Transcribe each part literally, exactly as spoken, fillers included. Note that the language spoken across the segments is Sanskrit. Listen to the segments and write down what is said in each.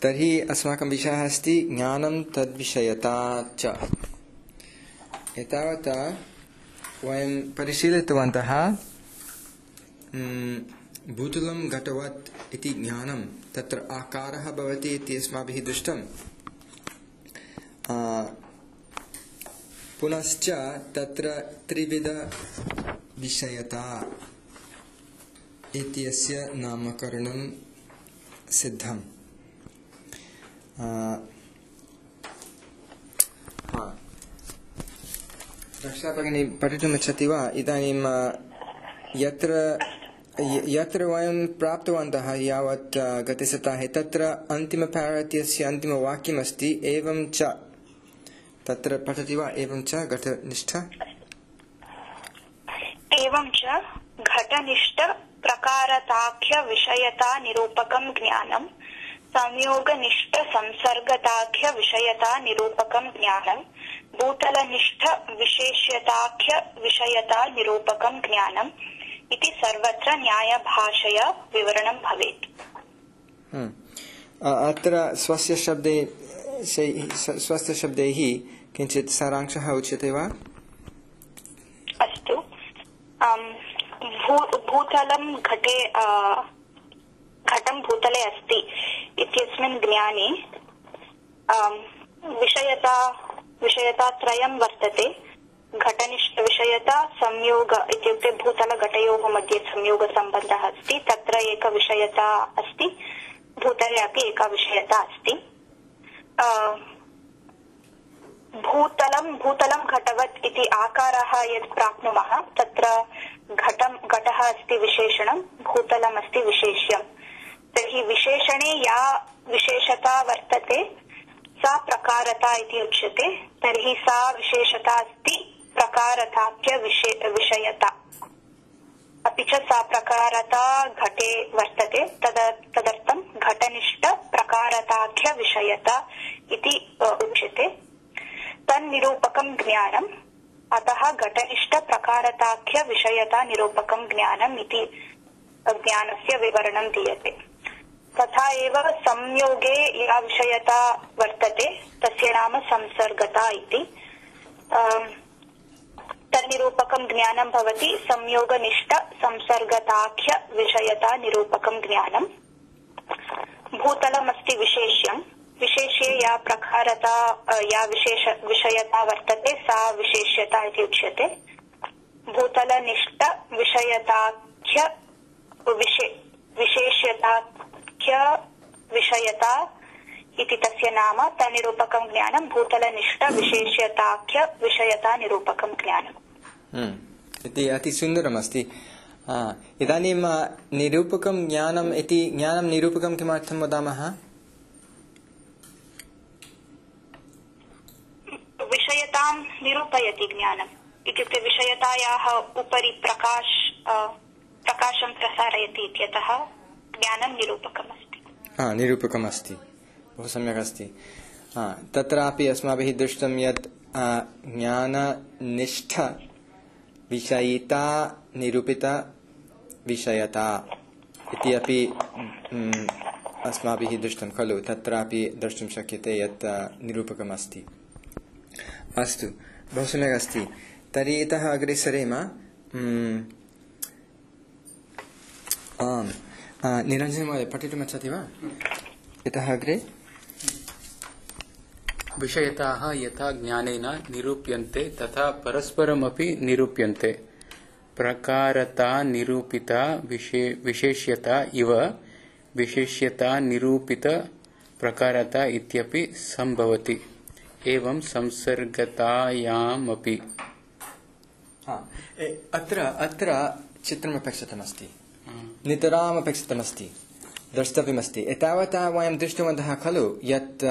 तर्हि अस्माकं विषयः अस्ति ज्ञानं तद्विषयता च। एतावता वयं परिशीलितवन्तः भूतलं घटवत् इति ज्ञानं तत्र आकारः भवति इति अस्माभिः दृष्टं। पुनश्च तत्र त्रिविधविषयता इत्यस्य नामकरणं सिद्धम्। रक्षा भगिनी पठितुम् इच्छति वा? इदानीं यत्र यत्र वयं प्राप्तवन्तः यावत् गतसप्ताहे तत्र अन्तिमपारायत्यस्य अन्तिमवाक्यमस्ति एवं च। तत्र पठति वा? एवं च घटनिष्ठ एवं च घटनिष्ठ प्रकारताख्य विषयता निरूपकं ज्ञानं संयोगनिष्ठ संसर्गताख्य विषयता निरूपकं ज्ञानं भूतलनिष्ठ विशेष्यताख्य विषयता निरूपकं ज्ञानम् इति सर्वत्र न्यायभाषया विवरणं भवेत्। अत्र स्वस्य शब्दे स्वस्य शब्दैः किञ्चित् सारांशः उच्यते वा? अस्तु। भूतलं घटे घटं भूतले अस्ति इत्यस्मिन् ज्ञाने विषयता विषयता त्रयं वर्तते। घटनिष्ठ विषयता संयोग इत्युक्ते भूतलघटयोः मध्ये संयोगसम्बन्धः अस्ति, तत्र एक विषयता अस्ति, भूतले अपि एका विषयता अस्ति। भूतलं भूतलं घटवत् इति आकारः यत् प्राप्नुमः तत्र घटं घटः अस्ति विशेषणं, भूतलम् अस्ति विशेष्यं। तर्हि विशेषणे या विशेषता वर्तते सा प्रकारता इति उच्यते। तर्हि सा विशेषता अस्ति प्रकारताख्य विषयता, अपि च सा प्रकारता घटे वर्तते। तद तदर्थं घटनिष्ठ प्रकारताख्य विषयता इति उच्यते। तन्निरूपकं ज्ञानम्, अतः घटनिष्ठ प्रकारताख्य विषयता निरूपकं ज्ञानम् इति ज्ञानस्य विवरणं दीयते। तथा एव संयोगे या विषयता वर्तते तस्य नाम संसर्गता इति। तन्निरूपकं ज्ञानं भवति संयोगनिष्ठ संसर्गताख्य विषयता निरूपकं ज्ञानम्। भूतलमस्ति विशेष्यं, विशेष्ये या प्रकारता या विशेष विषयता वर्तते सा विशेष्यता इति उच्यते। भूतलनिष्ठ विषयताख्य विशेष्यताख्य विषयता इति तस्य नाम। तन्निरूपकं ज्ञानं भूतलनिष्ठ विशेष्यताख्य विषयता निरूपकं ज्ञानम् इति अतिसुन्दरमस्ति। इदानीं निरूपकं ज्ञानम् इति ज्ञानं निरूपकं किमर्थं वदामः? विषयतां निरूपयति ज्ञानम् इत्युक्ते विषयतायाः उपरि प्रकाश प्रकाशं प्रसारयति इत्यतः ज्ञानं निरूपकमस्ति। हा, निरूपकमस्ति। बहु सम्यक् अस्ति। तत्रापि अस्माभिः दृष्टं यत् ज्ञाननिष्ठ विषयिता निरूपित विषयता इति अपि अस्माभिः दृष्टं खलु। तत्रापि द्रष्टुं शक्यते यत् निरूपकमस्ति। अस्तु, बहु सम्यक् अस्ति। तर्हि इतः अग्रे सरेम। आम्, निरञ्जनमहोदय पठितुमिच्छति वा? इतः अग्रे। विषयताः यथा ज्ञानेन निरूप्यन्ते तथा परस्परमपि निरूप्यन्ते। प्रकारता निरूपिता विशेष्यता इव विशेष्यता निरूपित प्रकारता इत्यपि सम्भवति। एवं संसर्गतायामपि। अत्र अत्र चित्रमपेक्षितमस्ति, नितरामपेक्षितमस्ति, द्रष्टव्यमस्ति। एतावता वयं दृष्टवन्तः खलु यत्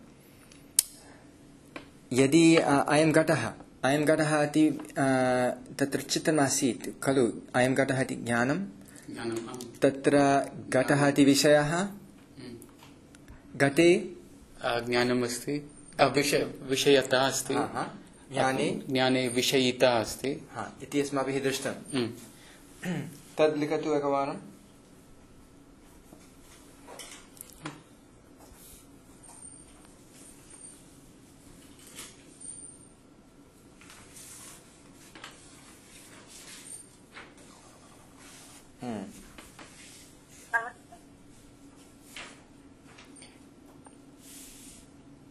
यदि अयं घटः अयं घटः इति तत्र चित्रमासीत् खलु। अयं घटः इति ज्ञानं, तत्र घटः इति विषयः, घटे ज्ञानमस्ति, विषयता अस्ति, ज्ञाने ज्ञाने विषयिता अस्ति इति अस्माभिः दृष्टं। तद् लिखतु एकवारम्।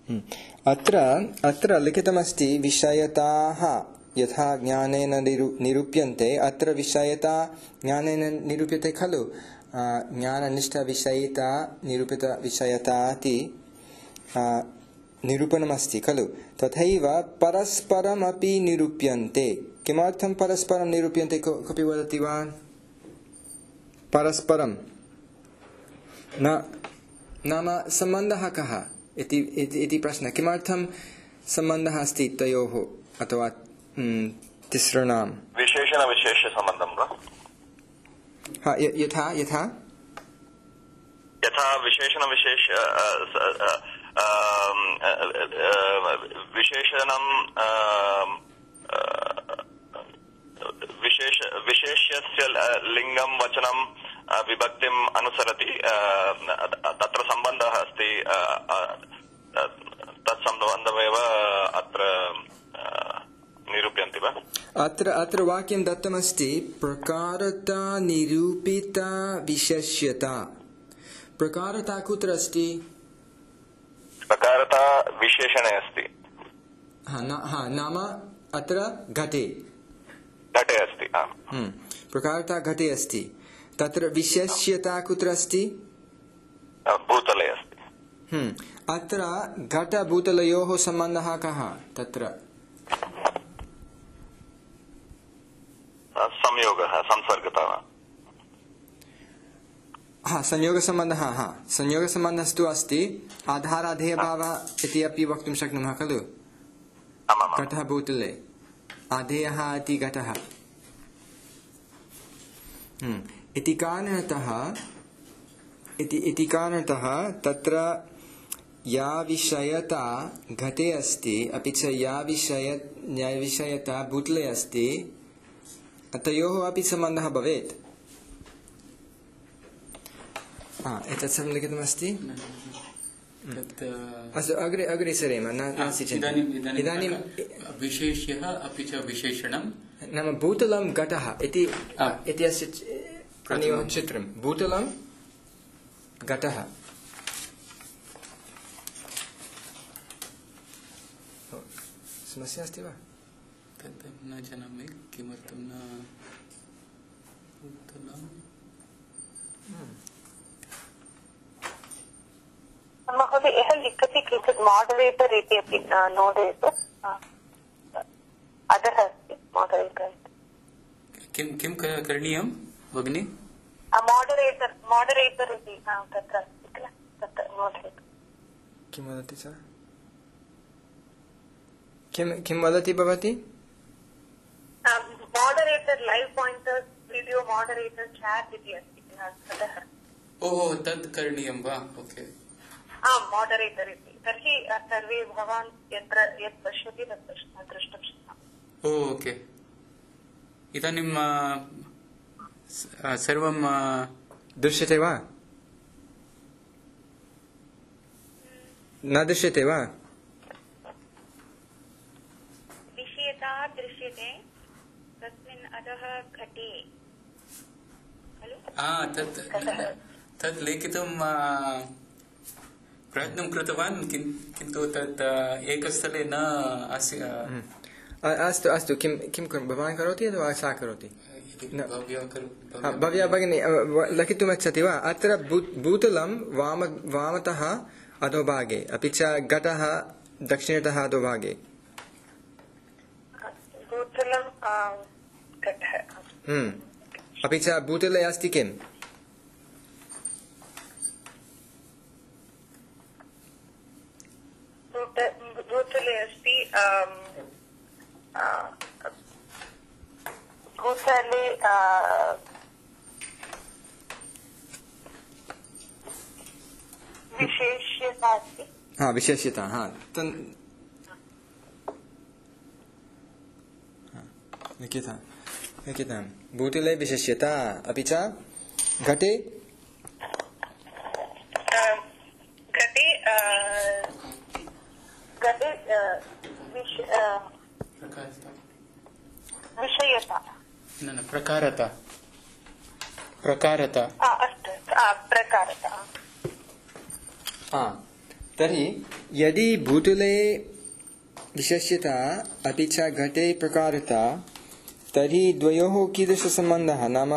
अत्र अत्र लिखितमस्ति विषयताः यथा ज्ञानेन निरू निरूप्यन्ते अत्र विषयता ज्ञानेन निरूप्यते खलु ज्ञाननिष्ठविषयिता निरूपितविषयता इति निरूपणमस्ति खलु तथैव परस्परमपि निरूप्यन्ते किमर्थं परस्परं निरूप्यन्ते कोऽपि वदति वा परस्परं न नाम सम्बन्धः कः इति इति प्रश्नः किमर्थं सम्बन्धः अस्ति तयोः अथवा तिसृणां विशेषणविशेषसम्बन्धं वा हा यथा यथा यथा विशेषणविशेष विशेषणं विशेष विशेष्यस्य लिङ्गं वचनं विभक्तिम् अनुसरति तत्र सम्बन्धः अस्ति तत् सम्बन्धमेव अत्र निरूप्यन्ति वा अत्र अत्र वाक्यं दत्तमस्ति प्रकारता निरूपिता विशेष्यता प्रकारता कुत्र अस्ति प्रकारता विशेषणे अस्ति हा न हा नाम अत्र घटे घटे अस्ति प्रकारता घटे अस्ति तत्र विशेष्यता कुत्र अस्ति भूतले अस्ति अत्र घटभूतलयोः सम्बन्धः कः तत्र संयोगः संसर्गता हा संयोगसम्बन्धः हा संयोगसम्बन्धस्तु अस्ति आधाराधेयभावः इति अपि वक्तुं शक्नुमः खलु घटः भूतले आधेयः इति घटः इति कारणतः इति इति कारणतः तत्र या विषयता घटे अस्ति अपि च या विषय या विषयता भूतले अस्ति तयोः अपि सम्बन्धः भवेत् एतत् सर्वं लिखितमस्ति अस्तु अग्रे अग्रे सरेम नास्ति चिन्ता इदानीं विशेष्यः अपि च विशेषणं नाम भूतलं घटः इति इत्यस्य चित्रं भूतलं घटः समस्या अस्ति वा तत् न जानामि किमर्थं न भूतलं महोदय यः लिखति किञ्चित् मोडरेटर् इति अपि नोदयतु अधः अस्ति मोडरेटर् किं किं करणीयं भगिनि मोडरेटर् मोडरेटर् इति तत्र अस्ति किल तत्र मोडरेटर् किं वदति सः किं किं वदति भवती moderator live painters video moderator chat इति अस्ति किल ततः ओहो तत् करणीयं वा ओके आम् मोडरेटर् इति तर्हि सर्वे भवान् यत्र यत् पश्यति तत् द्रष्टुं शक्नोति ओके इदानीं सर्वं दृश्यते वा न दृश्यते वा विषयता दृश्यते तस्मिन् अधः घटे तत् तत् लेखितुं प्रयत्नं कृतवान् किन्तु तत् एकस्थले न आसीत् अस्तु अस्तु किं किं भवान् करोति अथवा सा करोति भव्या भगिनी लिखितुमिच्छति वा अत्र भूतलं वाम वामतः अधोभागे अपि च घटः दक्षिणतः अधोभागे अपि च भूतले अस्ति किम् भूतले अस्ति भूतले विशेष्यता अस्ति हा विशेष्यता हा लिखिता लिखितं भूतले विशेष्यता अपि च घटे घटे घटे विषयता न न प्रकारता प्रकारता अस्तु प्रकारता तर्हि यदि भूतले विशेष्यता अपि च घटे प्रकारता तर्हि द्वयोः कीदृशसम्बन्धः नाम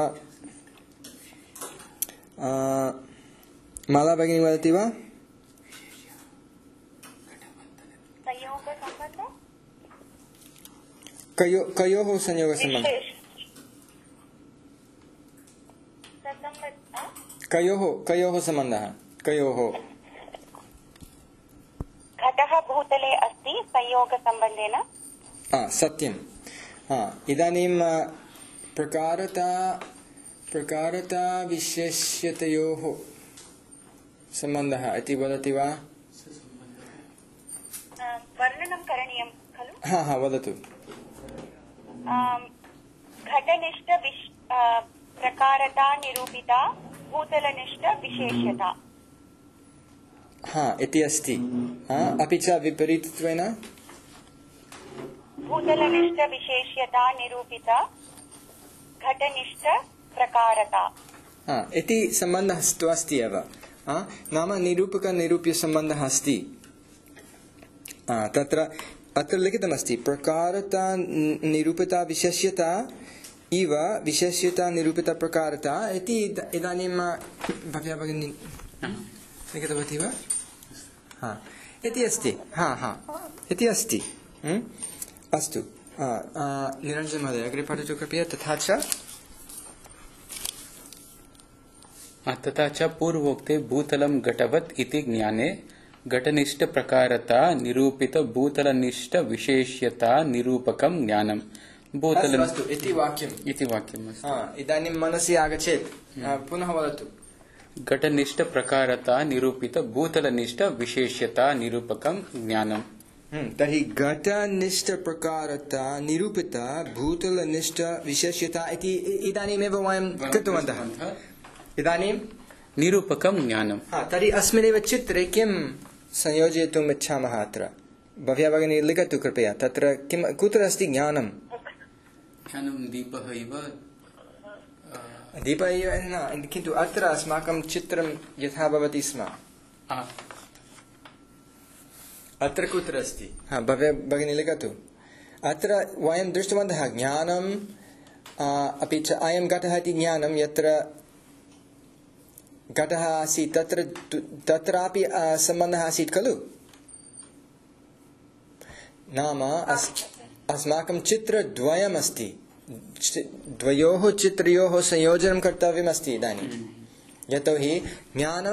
माला भगिनी वदति वा? कयो कयोः संयोगसम्बन्धः कयोः कयोः सम्बन्धः कयोः? घटः भूतले अस्ति संयोगसम्बन्धेन। हा सत्यं। हा इदानीं प्रकारता प्रकारता विशेष्यतयोः सम्बन्धः इति वदति वा? वर्णनं करणीयं खलु? हा हा वदतु। घटनिष्ठ प्रकारता निरूपिता भूतलनिष्ठ विशेष्यता। हा इति अस्ति। हा अपि च विपरीतत्वेन भूतलनिष्ठ विशेष्यता निरूपिता घटनिष्ठ प्रकारता। हा इति सम्बन्धः तु अस्ति एव। हा नाम निरूपक निरूप्य सम्बन्धः अस्ति। हा तत्र अत्र लिखितमस्ति प्रकारता निरूपिता विशेष्यता इव विशेष्यता निरूपिता प्रकारता इति। इदानीं भव्या भगिनी लिखितवती वा? हा इति अस्ति। हा हा इति अस्ति। अस्तु निरञ्जन महोदय अग्रे पठतु कृपया। तथा च तथा च पूर्वोक्ते भूतलं घटवत् इति ज्ञाने घटनिष्ठ प्रकारता निरूपित भूतलनिष्ठ विशेष्यता निरूपकं ज्ञानम्। भूतलम् अस्तु इति वाक्यम् इति वाक्यम् अस्ति। हा इदानीं मनसि आगच्छेत् पुनः वदतु। घटनिष्ठ प्रकारता निरूपित भूतलनिष्ठ विशेष्यता निरूपकं ज्ञानम्। तर्हि घटनिष्ठ प्रकारता निरूपित भूतलनिष्ठ विशेष्यता इति इदानीमेव वयं कृतवन्तः। इदानीं निरूपकं ज्ञानम्। हा तर्हि अस्मिन्नेव चित्रे किं संयोजयितुम् इच्छामः? अत्र भव्या भगिनी लिखतु कृपया। तत्र किं कुत्र अस्ति ज्ञानं? ज्ञानं दीपः इव। दीपः इव न, किन्तु अत्र अस्माकं चित्रं यथा भवति स्म अत्र कुत्र अस्ति? हा भव्या भगिनी लिखतु। अत्र वयं दृष्टवन्तः ज्ञानम् अपि च अयं घटः इति ज्ञानं यत्र घटः आसीत् तत्र तत्रापि सम्बन्धः आसीत् खलु? नाम अस्माकं चित्रद्वयमस्ति। द्वयोः चित्रयोः संयोजनं कर्तव्यमस्ति इदानीं। यतोहि ज्ञानं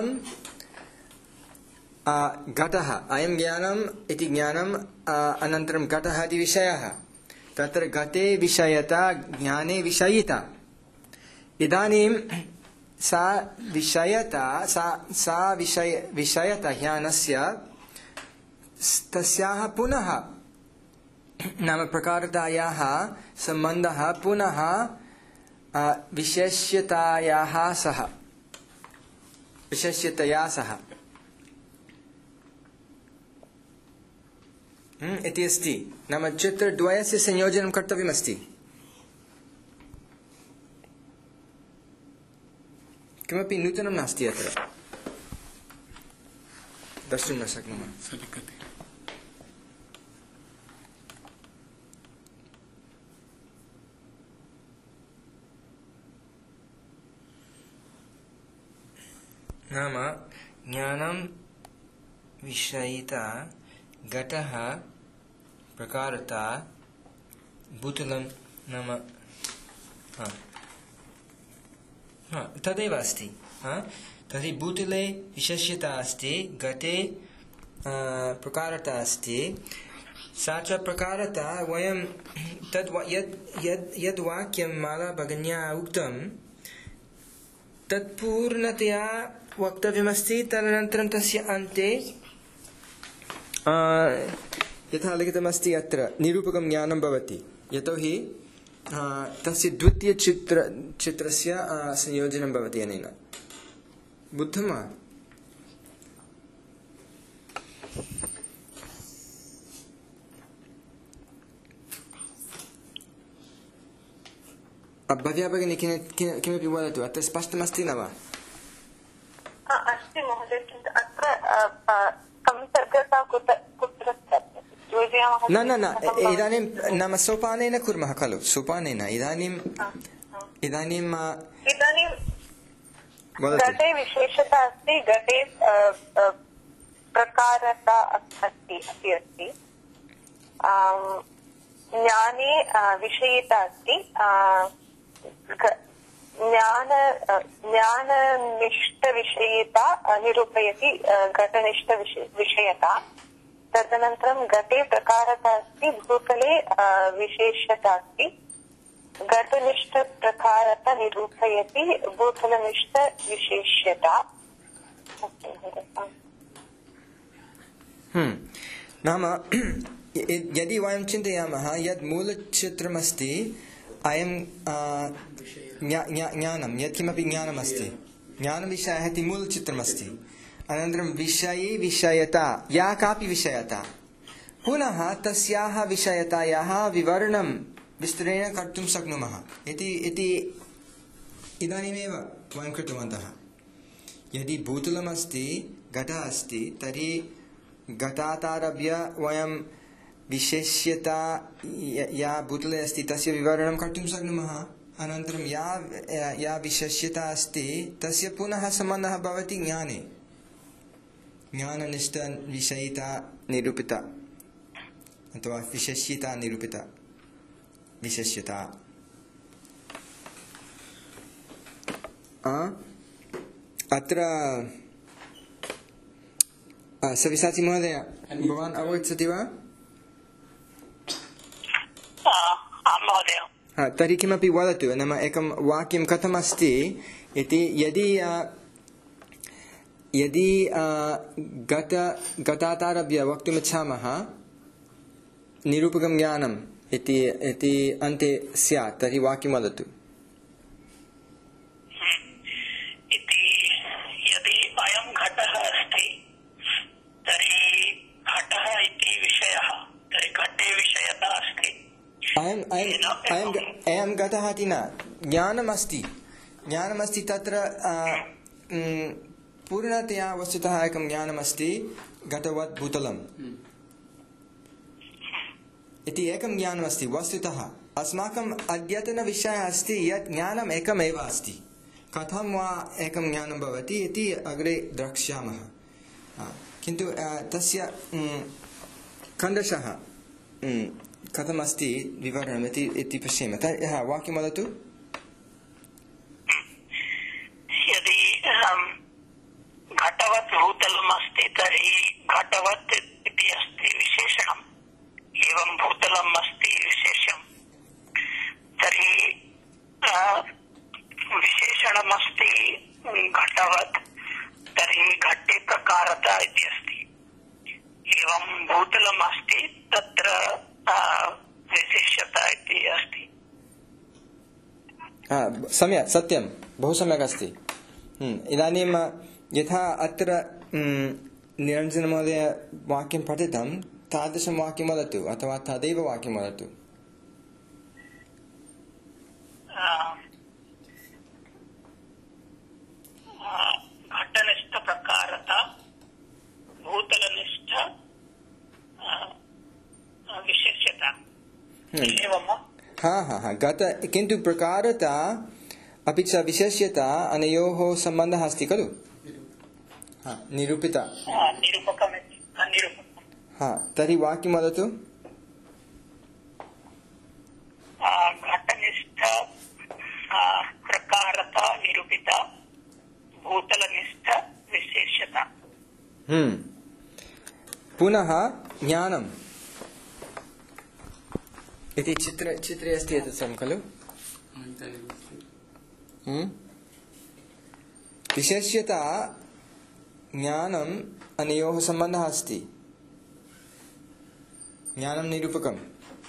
घटः अयं ज्ञानम् इति ज्ञानम् अनन्तरं घटः इति विषयः। तत्र घटे विषयता ज्ञाने विषयिता। इदानीं सा विषयता सा सा विषय विषयता ज्ञानस्य तस्याः पुनः नाम प्रकारतायाः सम्बन्धः पुनः विशेष्यतायाः सह विशेष्यतया सह इति अस्ति। नाम चित्रद्वयस्य संयोजनं कर्तव्यमस्ति। किमपि नूतनं नास्ति अत्र द्रष्टुं न शक्नुमः। नाम ज्ञानं विषयिता घटः प्रकारता भूतलं नाम हा हा तदेव अस्ति। हा तर्हि भूतले विशेष्यता अस्ति, घटे प्रकारता अस्ति। सा च प्रकारता वयं तद् यद् यद् यद् वाक्यं माला भगिन्या उक्तं तत्पूर्णतया वक्तव्यमस्ति। तदनन्तरं तस्य अन्ते यथा लिखितमस्ति अत्र निरूपकं ज्ञानं भवति। यतोहि तस्य द्वितीयचित्र चित्रस्य संयोजनं भवति अनेन। बुद्धं वा? भव्या भगिनी किमपि वदतु। अत्र स्पष्टमस्ति न वा? अस्ति महोदय, किन्तु अत्र कं कुत्र योजयामः? न न न इदानीं नाम सोपानेन कुर्मः खलु, सोपानेन इदानीम् इदानीं इदानीं घटे विशेषता अस्ति, घटे प्रकारता अस्ति अपि अस्ति, ज्ञाने विषयिता अस्ति, ज्ञान ज्ञाननिष्ठविषयिता निरूपयति घटनिष्ठ विषयता। तदनन्तरं घटे प्रकारता अस्ति, भूतले विशेषता अस्ति, घटनिष्ठ प्रकारता निरूपयति भूतलनिष्ठ विशेष्यता। हम्म नाम यदि वयं चिन्तयामः यद् मूलचित्रमस्ति अयं ज्ञानं यत्किमपि ज्ञानमस्ति, ज्ञानविषयः इति मूलचित्रमस्ति, अनन्तरं विषये विषयता या कापि विषयता, पुनः तस्याः विषयतायाः विवरणं विस्तरेण कर्तुं शक्नुमः इति इति इदानीमेव वयं कृतवन्तः। यदि भूतलमस्ति, घटः अस्ति, तर्हि घटादारभ्य वयं विशेष्यता या भूतले अस्ति तस्य विवरणं कर्तुं शक्नुमः। अनन्तरं या या विशेष्यता अस्ति तस्य पुनः सम्बन्धः भवति ज्ञाने, ज्ञाननिष्ठ विषयिता निरूपिता अथवा विशेष्यता निरूपिता विशेष्यता। अत्र सविसाची महोदय भवान् अवगच्छति वा? महोदय तर्हि किमपि वदतु, नाम एकं वाक्यं कथमस्ति इति। यदि यदि गत गतादारभ्य वक्तुमिच्छामः निरूपकं ज्ञानम् इति इति अन्ते स्यात्, तर्हि वाक्यं वदतु। अयम् अयम् अयं घटः इति न, ज्ञानमस्ति, ज्ञानमस्ति तत्र पूर्णतया वस्तुतः एकं ज्ञानमस्ति, घटवत् भूतलम् इति एकं ज्ञानमस्ति। वस्तुतः अस्माकम् अद्यतनविषयः अस्ति यत् ज्ञानम् एकमेव अस्ति। कथं वा एकं ज्ञानं भवति इति अग्रे द्रक्ष्यामः, किन्तु तस्य खण्डशः कथमस्ति विवरणम् इति इति पश्येम। तर्हि वाक्यं वदतु। यदि घटवत् भूतलम् अस्ति तर्हि घटवत् इति अस्ति विशेषणम्, एवं भूतलम् अस्ति विशेषम्, तर्हि विशेषणमस्ति घटवत्, तर्हि घटे प्रकारता इति अस्ति, एवं भूतलम् अस्ति तत्र विशेष्यता इति अस्ति। सम्यक्, सत्यं, बहु सम्यक् अस्ति। इदानीं यथा अत्र निरञ्जनमहोदय वाक्यं पठितं तादृशं वाक्यं वदतु, अथवा तदेव वाक्यं वदतु। घटनिष्ठ प्रकारता भूतलनिष्ठ विशेष्यता। हाँ हाँ हाँ गत किन्तु प्रकारता अपि च विशेष्यता अनयोः सम्बन्धः अस्ति खलु? हाँ निरूपिता। हाँ तर्हि वाक्यं वदतु। घटनिष्ठ प्रकारता निरूपिता भूतलनिष्ठ विशेष्यता। हम्म पुनः ज्ञानम् इति चित्र चित्रे अस्ति एतत् सर्वं खलु? विशेष्यता ज्ञानम् अनयोः सम्बन्धः अस्ति, ज्ञानं निरूपकम्।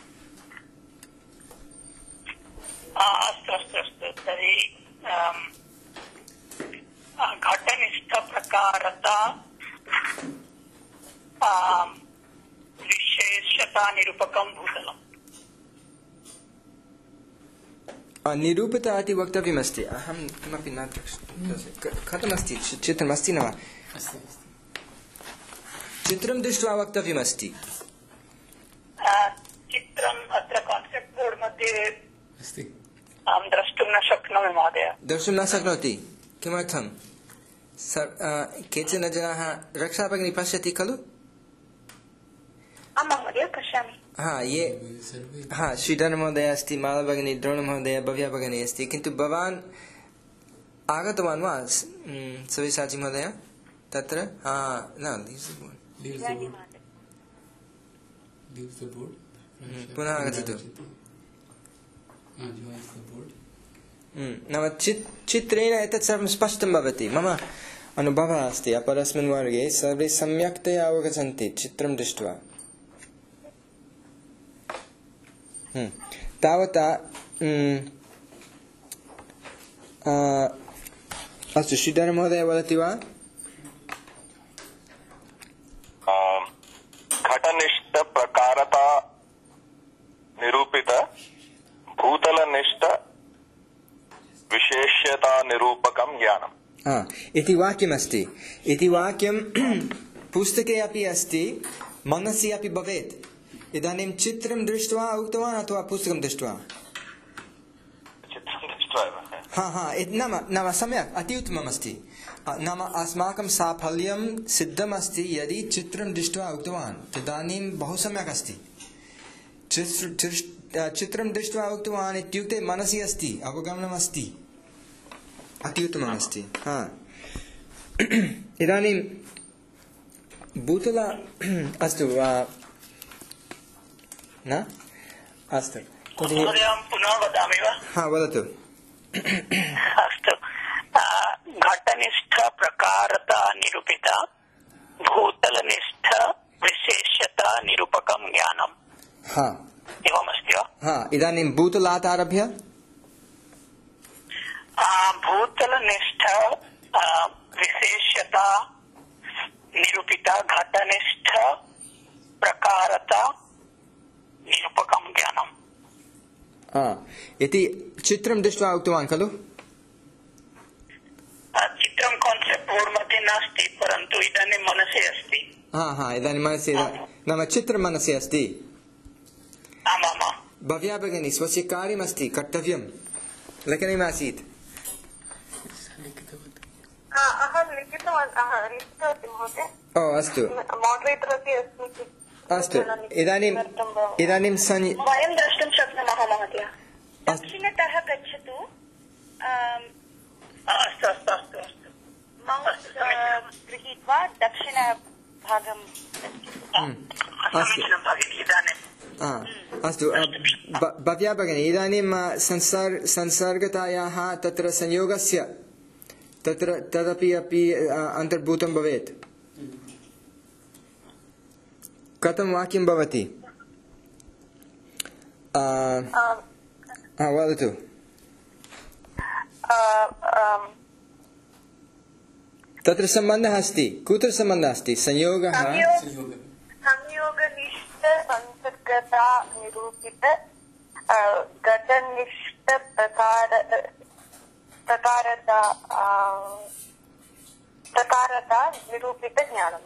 अस्तु अस्तु अस्तु तर्हि घटनिष्ठ प्रकारता विशेष्यता निरूपकं भूतलम्। निरूपिता इति वक्तव्यमस्ति। अहं किमपि न कथमस्ति चित्रमस्ति न वा? चित्रं दृष्ट्वा वक्तव्यमस्ति। चित्रम् अत्र कान्सेप्ट् बोर्ड् मध्ये अस्ति। अहं द्रष्टुं न शक्नोमि महोदय। द्रष्टुं न शक्नोति किमर्थं? केचन जनाः रक्षा भगिनी पश्यति खलु? आम् महोदय पश्यामि। हा ये हा श्रीधर महोदय अस्ति, माला भगिनी, द्रोण महोदय, भव्या भगिनी अस्ति, किन्तु भवान् आगतवान् वा सव्यसाची महोदय तत्र? हा न पुनः आगच्छतु। नाम चित्रेण एतत् सर्वं स्पष्टं भवति। मम अनुभवः अस्ति, अपरस्मिन् वर्गे सर्वे सम्यक्तया अवगच्छन्ति चित्रं दृष्ट्वा। तावता अस्तु, श्रीधर महोदय वदति वा? घटनिष्ठ प्रकारता निरूपित भूतलनिष्ठ विशेष्यता निरूपकं ज्ञानम् इति वाक्यमस्ति। इति वाक्यं पुस्तके अपि अस्ति, मनसि अपि भवेत्। इदानीं चित्रं दृष्ट्वा उक्तवान् अथवा पुस्तकं दृष्ट्वा? चित्रं दृष्ट्वा एव। हा हा नाम नाम सम्यक्, अति उत्तमम् अस्ति। नाम अस्माकं साफल्यं सिद्धमस्ति यदि चित्रं दृष्ट्वा उक्तवान्, तदानीं बहु सम्यक् अस्ति। चित्रं दृष्ट्वा उक्तवान् इत्युक्ते मनसि अस्ति, अवगमनमस्ति, अति उत्तमम् अस्ति। हा इदानीं भूतल अस्तु न अस्तु महोदय अहं पुनः वदामि वा? हा वदतु। अस्तु, घटनिष्ठ प्रकारता निरूपिता भूतलनिष्ठ विशेष्यता निरूपकं ज्ञानम्। हा एवमस्ति वा? हा इदानीं भूतलात् आरभ्य भूतलनिष्ठ विशेष्यता निरूपिता घटनिष्ठ प्रकारता निरूपकं ज्ञानम् इति चित्रं दृष्ट्वा उक्तवान् खलु? चित्रं कान्सेप्ट् बोर्ड् मध्ये नास्ति, परन्तु इदानीं मनसि अस्ति। हा हा इदानीं मनसि, नाम चित्रं मनसि अस्ति। आमामा। भव्या भगिनी स्वस्य कार्यमस्ति, कर्तव्यं लेखनीयमासीत्। अहं लिखितवान्, लिखितवती महोदय। ओ अस्तु मोडरेटर् अपि अस्ति। अस्तु इदानीम् इदानीं वयं द्रष्टुं शक्नुमः महोदय। दक्षिणतः गच्छतु। अस्तु अस्तु अस्तु अस्तु मौस् गृहीत्वा दक्षिणभागं समीचीनं भगिनि। इदानीम् अस्तु भव्या भगिनी, इदानीं संसर्ग संसर्गतायाः तत्र संयोगस्य तत्र तदपि अपि अन्तर्भूतं भवेत्। कथं वाक्यं भवति? वदतु। तत्र सम्बन्धः अस्ति, कुत्र सम्बन्धः अस्ति? संयोगः संयोगनिष्ठ संसर्गता निरूपित घटनिष्ठ प्रकार प्रकारता प्रकारता निरूपित ज्ञानम्।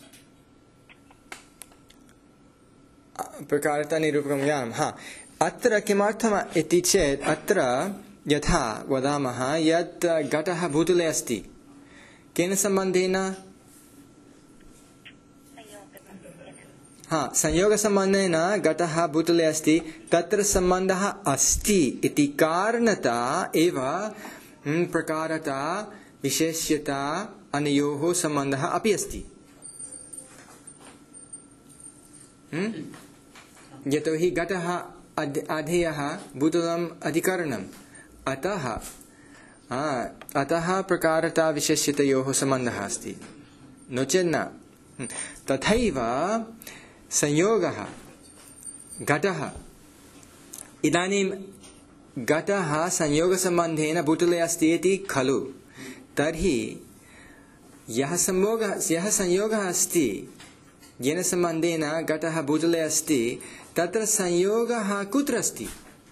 प्रकारता निरूपकं ज्ञानं। हा अत्र किमर्थम् इति चेत् अत्र यथा वदामः यत् घटः भूतले अस्ति, केन सम्बन्धेन? हा संयोगसम्बन्धेन घटः भूतले अस्ति, तत्र सम्बन्धः अस्ति इति कारणता एव प्रकारता विशेष्यता अनयोः सम्बन्धः अपि अस्ति। यतोहि घटः अधेयः भूतलम् अधिकरणम्, अतः अतः प्रकारता विशेष्यतयोः सम्बन्धः अस्ति, नो चेत् न। तथैव संयोगः घटः, इदानीं घटः संयोगसम्बन्धेन भूतले अस्ति इति खलु, तर्हि यः संयोगः यः संयोगः अस्ति, येन सम्बन्धेन घटः भूतले अस्ति, तत्र संयोगः कुत्र अस्ति?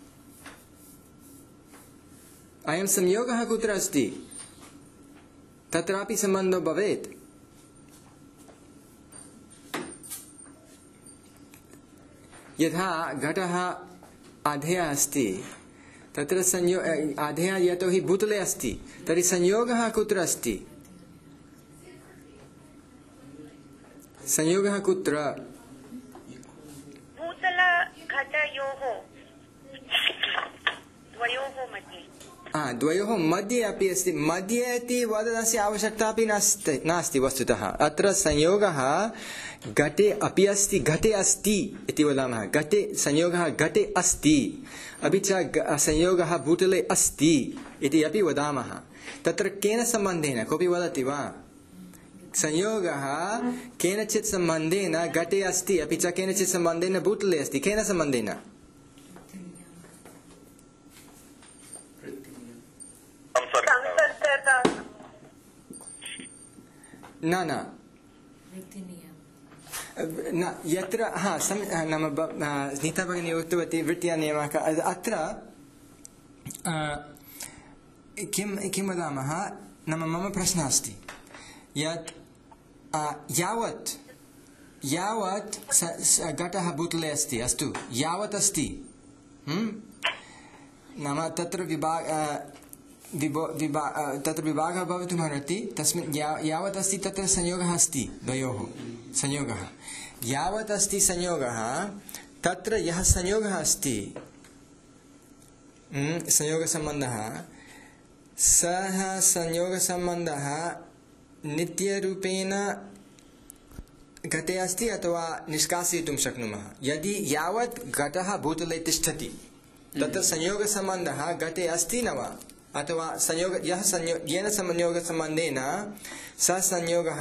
अयं संयोगः कुत्र अस्ति? तत्रापि सम्बन्धो भवेत्। यथा घटः आधेयः अस्ति तत्र संयो आधेयः यतोहि भूतले अस्ति तर्हि संयोगः कुत्र अस्ति? संयोगः कुत्र? भूतल घटयोः द्वयोः मध्ये। हा, द्वयोः मध्ये अपि अस्ति। मध्ये इति वदनस्य आवश्यकता अपि नास्ति नास्ति वस्तुतः। अत्र संयोगः घटे अपि अस्ति, घटे अस्ति इति वदामः। घटे संयोगः घटे अस्ति, अपि च संयोगः भूतले अस्ति इति अपि वदामः। तत्र केन सम्बन्धेन कोऽपि वदति वा? संयोगः केनचित् सम्बन्धेन घटे अस्ति, अपि च केनचित् सम्बन्धेन भूतले अस्ति। केन सम्बन्धेन? न न न यत्र हा नाम नीता भगिनी उक्तवती वृत्त्या नियमः। अत्र किं किं वदामः नाम मम प्रश्नः अस्ति यत् यावत् यावत् घटः भूतले अस्ति, अस्तु, यावत् अस्ति, नाम तत्र विभाग विभो विभा तत्र विभागः भवितुम् अर्हति। तस्मिन् या यावत् अस्ति तत्र संयोगः अस्ति, द्वयोः संयोगः यावत् अस्ति संयोगः, तत्र यः संयोगः अस्ति संयोगसम्बन्धः, सः संयोगसम्बन्धः नित्यरूपेण घटे अस्ति अथवा निष्कासयितुं शक्नुमः। यदि यावत् घटः भूतले तिष्ठति तत्र संयोगसम्बन्धः घटे अस्ति न वा, अथवा संयोग यः संयोग येन संयोगसम्बन्धेन सः संयोगः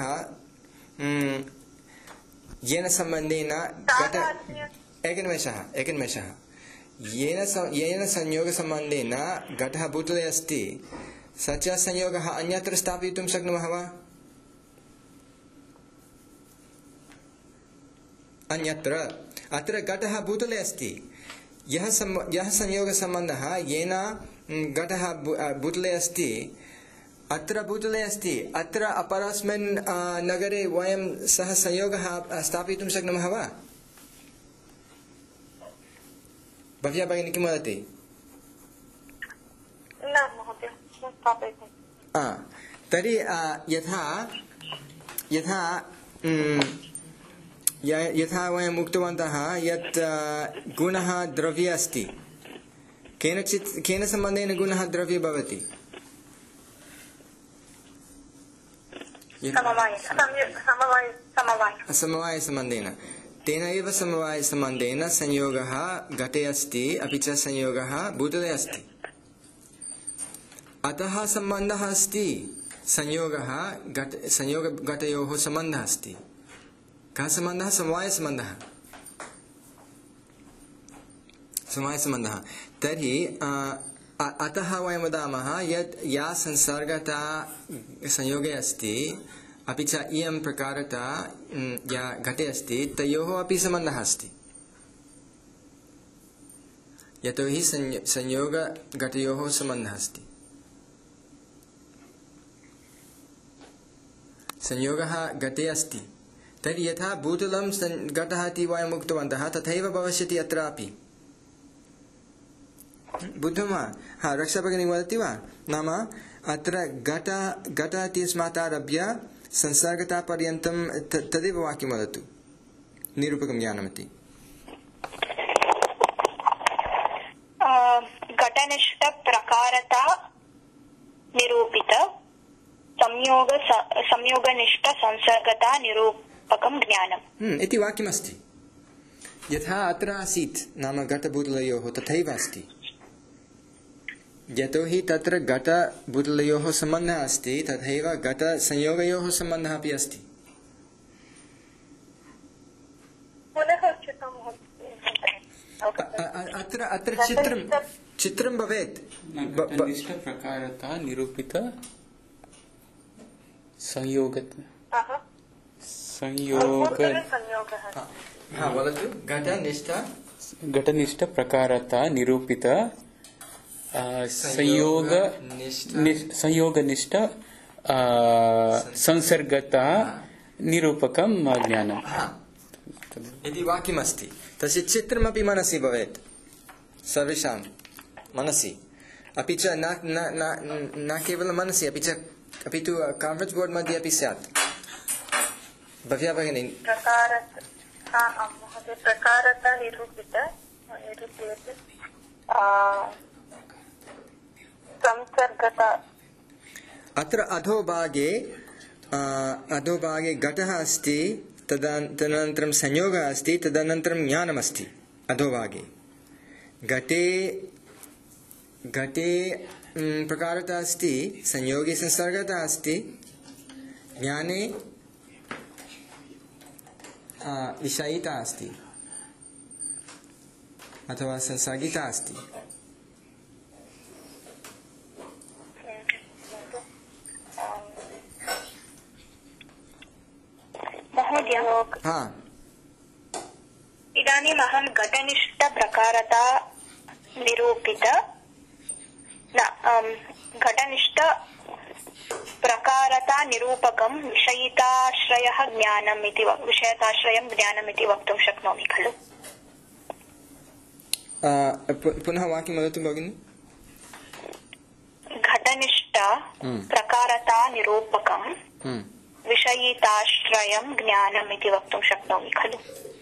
येन सम्बन्धेन घट एकनिमेषः एकनिमेषः येन येन संयोगसम्बन्धेन घटः भूतले अस्ति, स च संयोगः अन्यत्र स्थापयितुं शक्नुमः वा? अन्यत्र अत्र घटः भूतले अस्ति, यः यः संयोगसम्बन्धः येन घटः भूतले अस्ति, अत्र भूतले अस्ति, अत्र अपरस्मिन् नगरे वयं सः संयोगः स्थापयितुं शक्नुमः वा? भव्या भगिनी किं वदति? न महोदय, स्थापयितुं। तर्हि यथा यथा यथा वयम् उक्तवन्तः यत् गुणः द्रव्ये अस्ति, केनचित् केन सम्बन्धेन गुणः द्रव्ये भवति? समवायसम्बन्धेन। तेन एव समवायसम्बन्धेन संयोगः घटे अस्ति, अपि च संयोगः भूतले अस्ति। अतः सम्बन्धः अस्ति, संयोगः घट संयोगघटयोः सम्बन्धः अस्ति। कः सम्बन्धः? समवायसम्बन्धः, समवायसम्बन्धः। तर्हि अतः वयं वदामः यत् या संसर्गता संयोगे अस्ति, अपि च इयं प्रकारता या घटे अस्ति, तयोः अपि सम्बन्धः अस्ति। यतोहि संयोगघटयोः सम्बन्धः अस्ति। संयोगः घटे अस्ति, तर्हि यथा भूतलं घटः इति वयम् उक्तवन्तः तथैव भविष्यति अत्रापि। बुद्धं वा? हा, रक्षा भगिनी वदति वा? नाम अत्र घट घट इत्यस्मात् आरभ्य संसर्गतापर्यन्तं तदेव वाक्यं वदतु, निरूपकं ज्ञानमिति। घटनिष्ठप्रकारता निरूपित संयोग संयोगनिष्ठ संसर्गता निरूपकं ज्ञानम् इति वाक्यमस्ति। यथा अत्र आसीत् नाम घटभूतलयोः तथैव अस्ति। यतोहि तत्र घटभूतलयोः सम्बन्धः अस्ति, तथैव घटसंयोगयोः सम्बन्धः अपि अस्ति। अत्र अत्र चित्रं चित्रं भवेत्। घटनिष्ठप्रकारता निरूपित संयोग संयोग हाँ वदतु। घटनिष्ठ घटनिष्ठप्रकारता निरूपित संयोग संयोगनिष्ठ संसर्गता निरूपकं ज्ञानम्। यदि वाक्यमस्ति तस्य चित्रमपि मनसि भवेत् सर्वेषां मनसि अपि च न न न केवलं मनसि अपि च अपि तु कान्फरेन्स् बोर्ड् मध्ये अपि स्यात् भव्या भगिनी प्रकारता निरूपित निरूप्यते संसर्गता अत्र अधोभागे अधोभागे घटः अस्ति तदनन्तरं संयोगः अस्ति तदनन्तरं ज्ञानमस्ति अधोभागे घटे घटे प्रकारता अस्ति संयोगे संसर्गता अस्ति ज्ञाने विषयिता अस्ति अथवा संसर्गिता अस्ति महोदय हा इदानीम् अहं घटनिष्ठप्रकारता निरूपित न घटनिष्ठ प्रकारता निरूपकं विषयिताश्रयः ज्ञानम् इति विषयताश्रयं ज्ञानम् इति वक्तुं शक्नोमि खलु? पुनः वाक्यं वदतु भगिनि। घटनिष्ठ प्रकारता निरूपकं विषयिताश्रयं ज्ञानम् इति वक्तुं शक्नोमि खलु?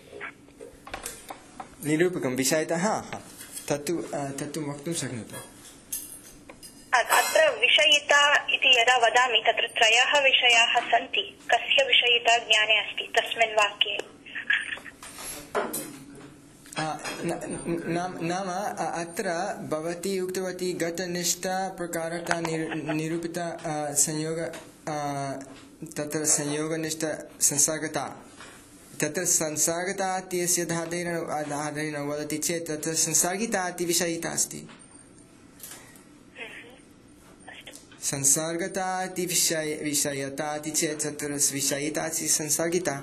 निरूपकं विषयतः तत्तु तत्तु वक्तुं शक्नोति। अत्र विषयिता इति यदा वदामि तत्र त्रयः विषयाः सन्ति। कस्य विषयिता ज्ञाने अस्ति तस्मिन् वाक्ये? नाम अत्र भवती उक्तवती घटनिष्ठा प्रकारता निरूपिता संयोग तत्र संयोगनिष्ठ संसर्गता तत्र संसर्गता इत्यस्य आधारेण आधारेण वदति चेत् तत्र संसर्गिता इति विषयिता अस्ति। संसर्गता इति विषय विषयता इति चेत् तत्र विषयिता इति संसर्गिता।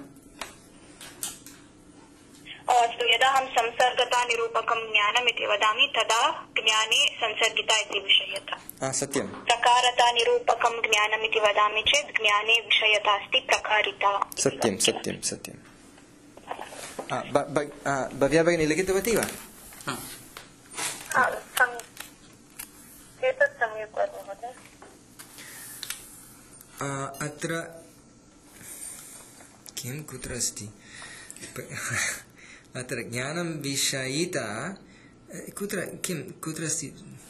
अस्तु, यदा अहं संसर्गता निरूपकं ज्ञानम् इति वदामि तदा ज्ञाने संसर्गिता इति विषयता। सत्यं। प्रकारता निरूपकं ज्ञानम् इति वदामि चेत् ज्ञाने विषयता अस्ति प्रकारिता। सत्यं सत्यं सत्यं। भव्या भगिनी लिखितवती वा? एतत् सम्यक् महोदय। अत्र किं कुत्र अस्ति अत्र ज्ञानं विषयिता कुत्र किं कुत्र अस्ति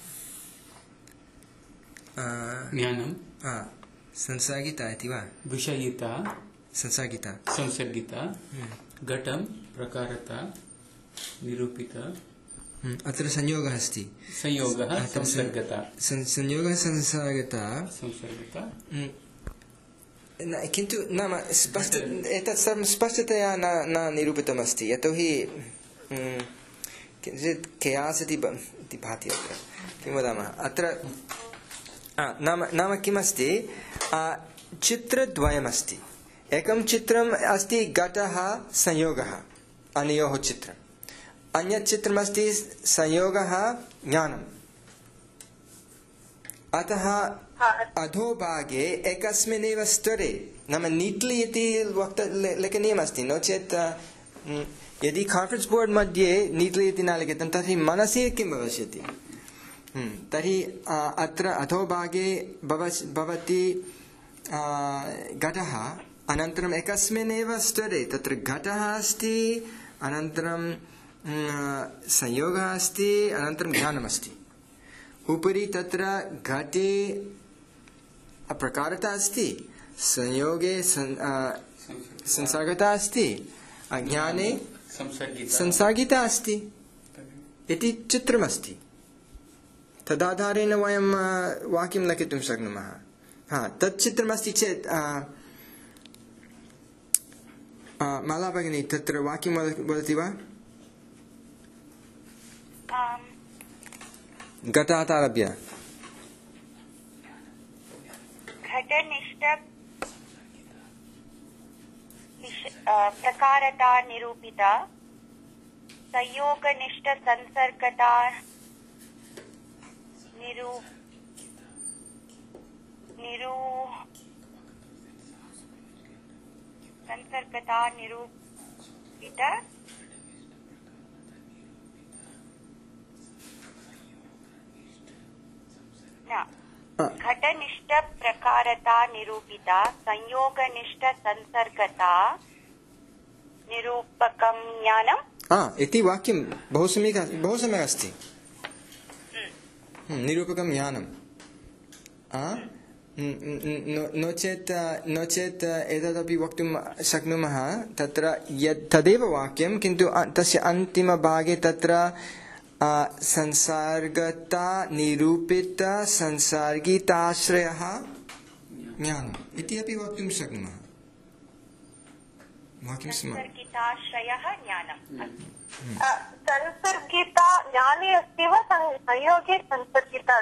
ज्ञानं संसर्गिता इति वा? विषयिता संसर्गिता संसर्गिता घटं प्रकारता निरूपिता अत्र संयोगः अस्ति। संयोगः संसर्गता संयोगः संसर्गता संसर्गता किन्तु नाम स्पष्ट एतत् सर्वं स्पष्टतया न न निरूपितमस्ति यतोहि किञ्चित् केयास् इति भाति अत्र किं वदामः अत्र नाम नाम किमस्ति चित्रद्वयमस्ति। एकं चित्रम् अस्ति घटः संयोगः अनयोः चित्रम् अन्यत् चित्रमस्ति संयोगः ज्ञानम्। अतः अधोभागे एकस्मिन्नेव स्तरे नाम नीट्लि इति वक्त लेखनीयमस्ति नो चेत् यदि कान्फरेन्स् बोर्ड् मध्ये नीट्लि इति न लिखितं तर्हि मनसि किं भविष्यति तर्हि अत्र अधोभागे भवति घटः अनन्तरम् एकस्मिन्नेव स्तरे तत्र घटः अस्ति अनन्तरं संयोगः अस्ति अनन्तरं ज्ञानमस्ति। उपरि तत्र घटे प्रकारता अस्ति संयोगे संसर्गता अस्ति ज्ञाने संसर्गिता अस्ति इति चित्रमस्ति। तदाधारेण वयं वाक्यं लिखितुं शक्नुमः। हा तत् चित्रमस्ति चेत् माला भगिनी तत्र वाक्यं वदति वा? घटात् आरभ्य घटनिष्ठ प्रकारता निरूपिता संयोगनिष्ठ संसर्गता निरू निरू संसर्गता निरू निरूपित घटनिष्ठ प्रकारता निरूपिता संयोगनिष्ठ संसर्गता निरूपकं ज्ञानम् इति वाक्यं बहु सम्यक् बहु सम्यक् अस्ति। निरूपकं ज्ञानं नो चेत् नो चेत् एतदपि वक्तुं शक्नुमः तत्र यत् तदेव वाक्यं किन्तु तस्य अन्तिमभागे तत्र संसर्गता निरूपित संसर्गिताश्रयः ज्ञानम् इति अपि वक्तुं शक्नुमः। संसर्गिताश्रयः ज्ञानम् संसर्गिता ज्ञाने अस्ति वा संयोगे संसर्गिता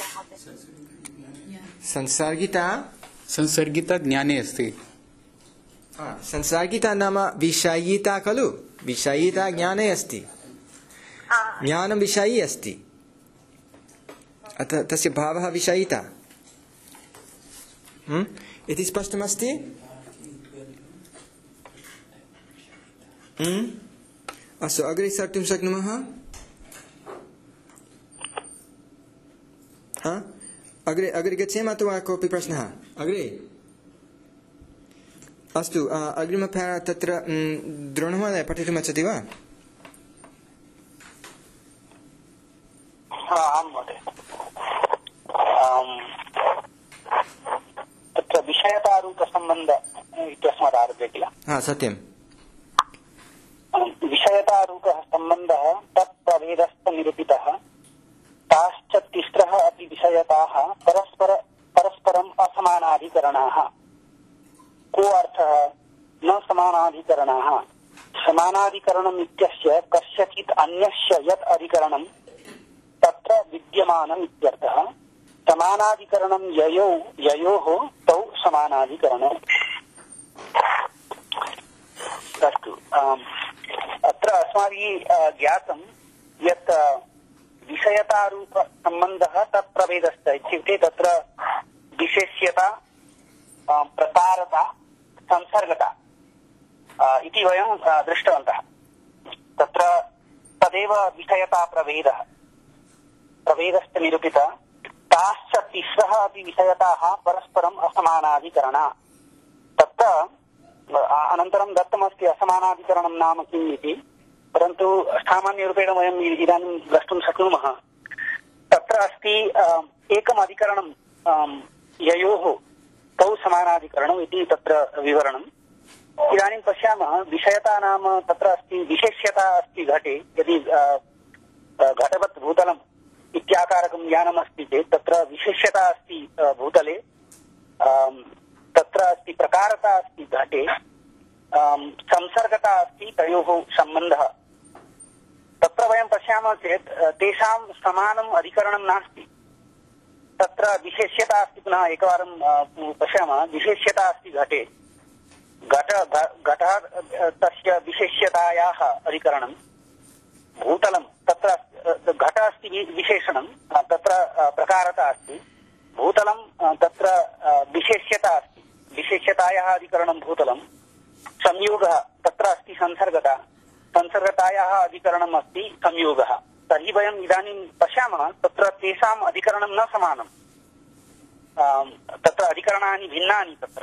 संसर्गिता संसर्गिता ज्ञाने अस्ति। संसर्गिता नाम विषयिता खलु विषयिता ज्ञाने अस्ति ज्ञानं विषयी अस्ति अतः तस्य भावः विषयिता इति स्पष्टमस्ति। अस्तु अग्रे सर्तुं शक्नुमः। अग्रे अग्रे गच्छेम अथवा कोऽपि प्रश्नः अग्रे। अस्तु अग्रिमः तत्र द्रोणमहोदय पठितुम् इच्छति वा? आं महोदय। तत्र विषयतारूपसम्बन्ध इत्यस्मात् आरभ्य किल? हा सत्यं। विषयतारूपः सम्बन्धः तत्प्रभेदस्थ निरूपितः ताश्च तिस्रः अपि विषयताः परस्पर परस्परम् असमानाधिकरणाः। को अर्थः न समानाधिकरणाः। समानाधिकरणम् इत्यस्य कस्यचित् अन्यस्य यत् अधिकरणं तत्र विद्यमानम् इत्यर्थः। समानाधिकरणं ययो ययोः तौ समानाधिकरणौ। अस्तु अत्र अस्माभिः ज्ञातं यत् विषयतारूपसम्बन्धः तत्प्रभेदस्थ इत्युक्ते तत्र विशेष्यता प्रकारता संसर्गता इति वयं दृष्टवन्तः। तत्र तदेव विषयताप्रभेदः प्रभेदश्च निरूपित ताश्च तिस्रः अपि विषयताः परस्परम् असमानाधिकरणा। तत्र अनन्तरं दत्तमस्ति असमानाधिकरणं नाम किम् इति, परन्तु सामान्यरूपेण वयम् इदानीं द्रष्टुं शक्नुमः। तत्र अस्ति एकम् अधिकरणं ययोः तौ समानाधिकरणम् इति तत्र विवरणम्। इदानीं पश्यामः विषयता नाम तत्र अस्ति विशेष्यता अस्ति घटे। यदि घटवत् भूतलम् इत्याकारकं ज्ञानमस्ति चेत् तत्र विशेष्यता अस्ति भूतले, तत्र अस्ति प्रकारता अस्ति घटे, संसर्गता अस्ति तयोः सम्बन्धः। तत्र वयं पश्यामः चेत् तेषां समानम् अधिकरणं नास्ति। तत्र विशेष्यता अस्ति, पुनः एकवारं पश्यामः, विशेष्यता अस्ति घटे, घट घटः तस्य विशेष्यतायाः अधिकरणं, भूतलं तत्र घट अस्ति विशेषणं, तत्र प्रकारता अस्ति, भूतलं तत्र विशेष्यता अस्ति, विशेष्यतायाः अधिकरणं भूतलं, संयोगः तत्र अस्ति संसर्गता, संसर्गतायाः अधिकरणम् अस्ति संयोगः। तर्हि वयम् इदानीं पश्यामः तत्र तेषाम् अधिकरणं न समानम्। तत्र अधिकरणानि भिन्नानि तत्र।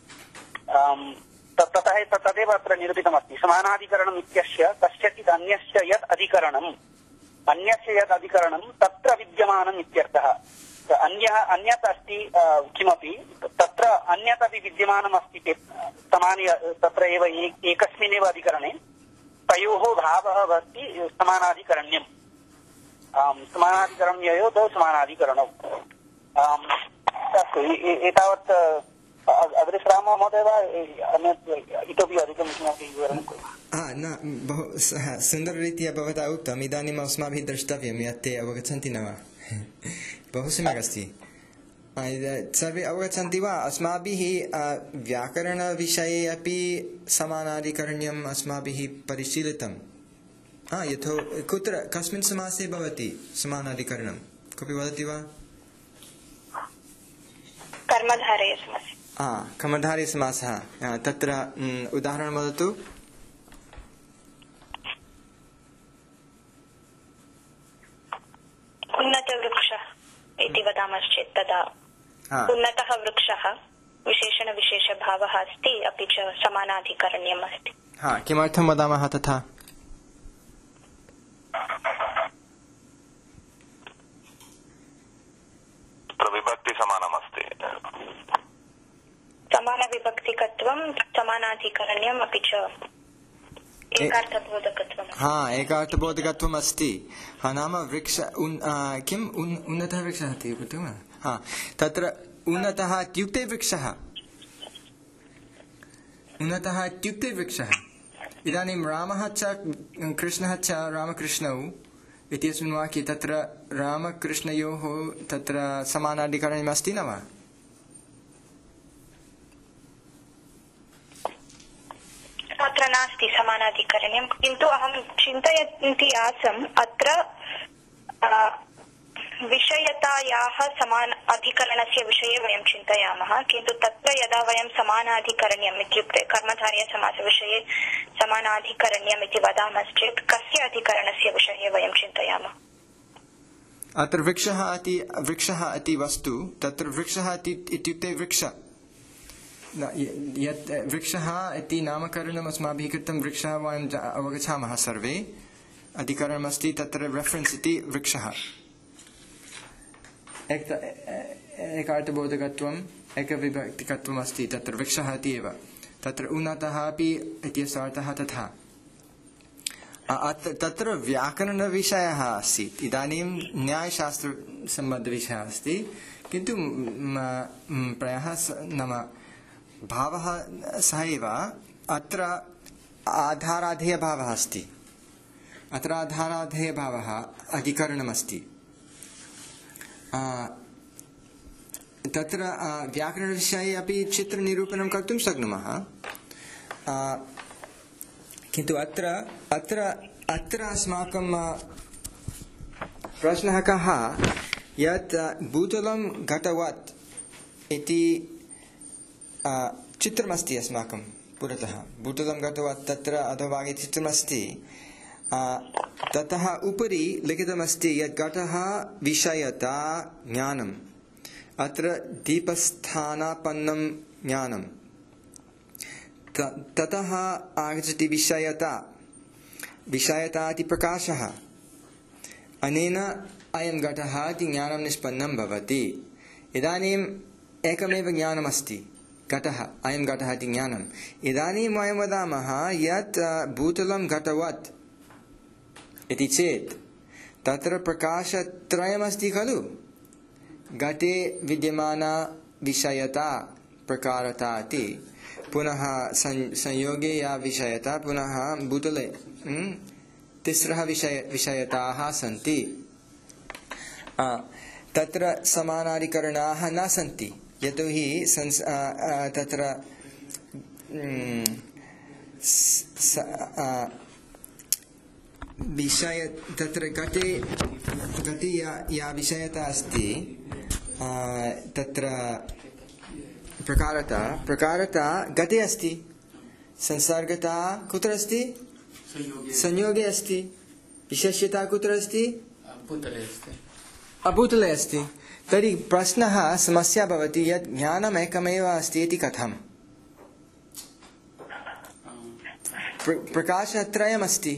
ततः तदेव अत्र निरूपितमस्ति। समानाधिकरणम् इत्यस्य कस्यचित् अन्यस्य यत् अधिकरणम् अन्यस्य यत् अधिकरणं तत्र विद्यमानम् इत्यर्थः। अन्यः अन्यत् अस्ति किमपि तत्र अन्यत् अपि विद्यमानम् अस्ति चेत् समाने तत्र एव एकस्मिन्नेव अधिकरणे तयोः भावः भवति समानाधिकरण्यम्। समानाधिकरणं ययोः तौ समानाधिकरणौ। अस्तु एतावत् अग्रे श्रामः महोदय वा अन्यत् इतोपि अधिकं किमपि विवरणं कुर्मः? न बहु सुन्दररीत्या भवता उक्तम्। इदानीम् अस्माभिः द्रष्टव्यं यत् ते अवगच्छन्ति न वा। बहु सम्यक् अस्ति। सर्वे अवगच्छन्ति वा? अस्माभिः व्याकरणविषये अपि समानाधिकरण्यम् अस्माभिः परिशीलितं। यतो कुत्र कस्मिन् समासे भवति समानाधिकरणं कोऽपि वदति वा? कर्मधारयसमासे। कर्मधारयसमासः। तत्र उदाहरणं वदतु। इति वदामश्चेत् तदा उन्नतः वृक्षः विशेषणविशेषभावः अस्ति, अपि च समानाधिकरण्यम् अस्ति। हा, किमर्थं वदामः तथा? विभक्ति समानमस्ति। समानविभक्तिकत्वं, समानाधिकरण्यम्, अपि च एकार्थबोधकत्वम्। हा, एकार्थबोधकत्वम् अस्ति। हा, नाम वृक्ष किम् उन्नतः वृक्षः इति उक्तं वा? हा, तत्र उन्नतः इत्युक्ते वृक्षः, उन्नतः इत्युक्ते वृक्षः। इदानीं रामः च कृष्णः च रामकृष्णौ इत्यस्मिन् वाक्ये तत्र रामकृष्णयोः तत्र समानाधिकरण्यम् अस्ति न वा? अत्र नास्ति समानाधिकरण्यं, किन्तु अहं चिन्तयन्ती आसम् अत्र विषयतायाः समान अधिकरणस्य विषये वयं चिन्तयामः, किन्तु तत्र यदा वयं समानाधिकरण्यम् इत्युक्ते कर्मधारयसमासविषये समानाधिकरण्यम् इति वदामश्चेत् कस्य अधिकरणस्य विषये वयं चिन्तयामः? अत्र वृक्षः इति वृक्षः इति वस्तु, तत्र वृक्षः इत्युक्ते वृक्ष, यत् वृक्षः इति नामकरणम् अस्माभिः कृतं, वृक्षः वयं अवगच्छामः सर्वे, अधिकरणमस्ति, तत्र रेफरेन्स् इति वृक्षः। एकार्थबोधकत्वम् एकविभक्तिकत्वम् अस्ति, तत्र वृक्षः इति एव। तत्र उन्नतः अपि इत्यस्य अर्थः तथा। तत्र व्याकरणविषयः अस्ति, इदानीं न्यायशास्त्रसम्बद्धविषयः अस्ति, किन्तु प्रायः नाम भावः सः एव। अत्र आधाराधेयभावः अस्ति, अत्र आधाराधेयभावः अधिकरणमस्ति। तत्र व्याकरणविषये अपि चित्रनिरूपणं कर्तुं शक्नुमः, किन्तु अत्र अत्र अत्र अस्माकं प्रश्नः कः, यत् भूतलं घटवत् इति चित्रमस्ति अस्माकं पुरतः, भूतलं घटवत् तत्र अधोभागे चित्रमस्ति, ततः उपरि लिखितमस्ति यत् घटः विषयता ज्ञानम्, अत्र दीपस्थानापन्नं ज्ञानं, ततः आगच्छति विषयता, विषयता इति प्रकाशः, अनेन अयं घटः इति ज्ञानं निष्पन्नं भवति। इदानीम् एकमेव ज्ञानमस्ति, घटः, अयं घटः इति ज्ञानम्। इदानीं वयं वदामः यत् भूतलं घटवत् इति चेत् तत्र प्रकाशत्रयमस्ति खलु, घटे विद्यमाना विषयता प्रकारता इति, पुनः संयोगे या विषयता, पुनः भूतले तिस्रः विषय विषयताः सन्ति। तत्र समानाधिकरणाः न सन्ति, यतोहि तत्र विषय तत्र घटे घटे या या विषयता अस्ति, तत्र प्रकारता प्रकारता घटे अस्ति, संसर्गता कुत्र अस्ति? संयोगे अस्ति। विशेष्यता कुत्र अस्ति? अभूतले अस्ति। तर्हि प्रश्नः समस्या भवति यत् ज्ञानम् एकमेव अस्ति इति कथम्? प्रकाशत्रयमस्ति,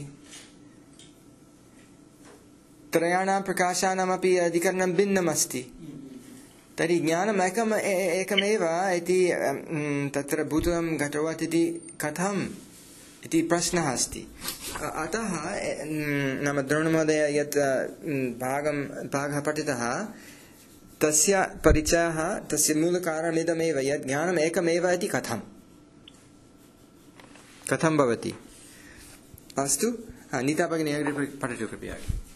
त्रयाणां प्रकाशानामपि अधिकरणं भिन्नम् अस्ति, तर्हि ज्ञानम् एकम् एकमेव इति तत्र भूतलं घटवत् इति कथम् इति प्रश्नः अस्ति। अतः नाम द्रोणमहोदय यत् भागं भागः पठितः, तस्य परिचयः, तस्य मूलकारणमिदमेव यत् ज्ञानम् एकमेव इति कथं कथं भवति। अस्तु, नीता भगिनी अग्रे पठतु कृपया।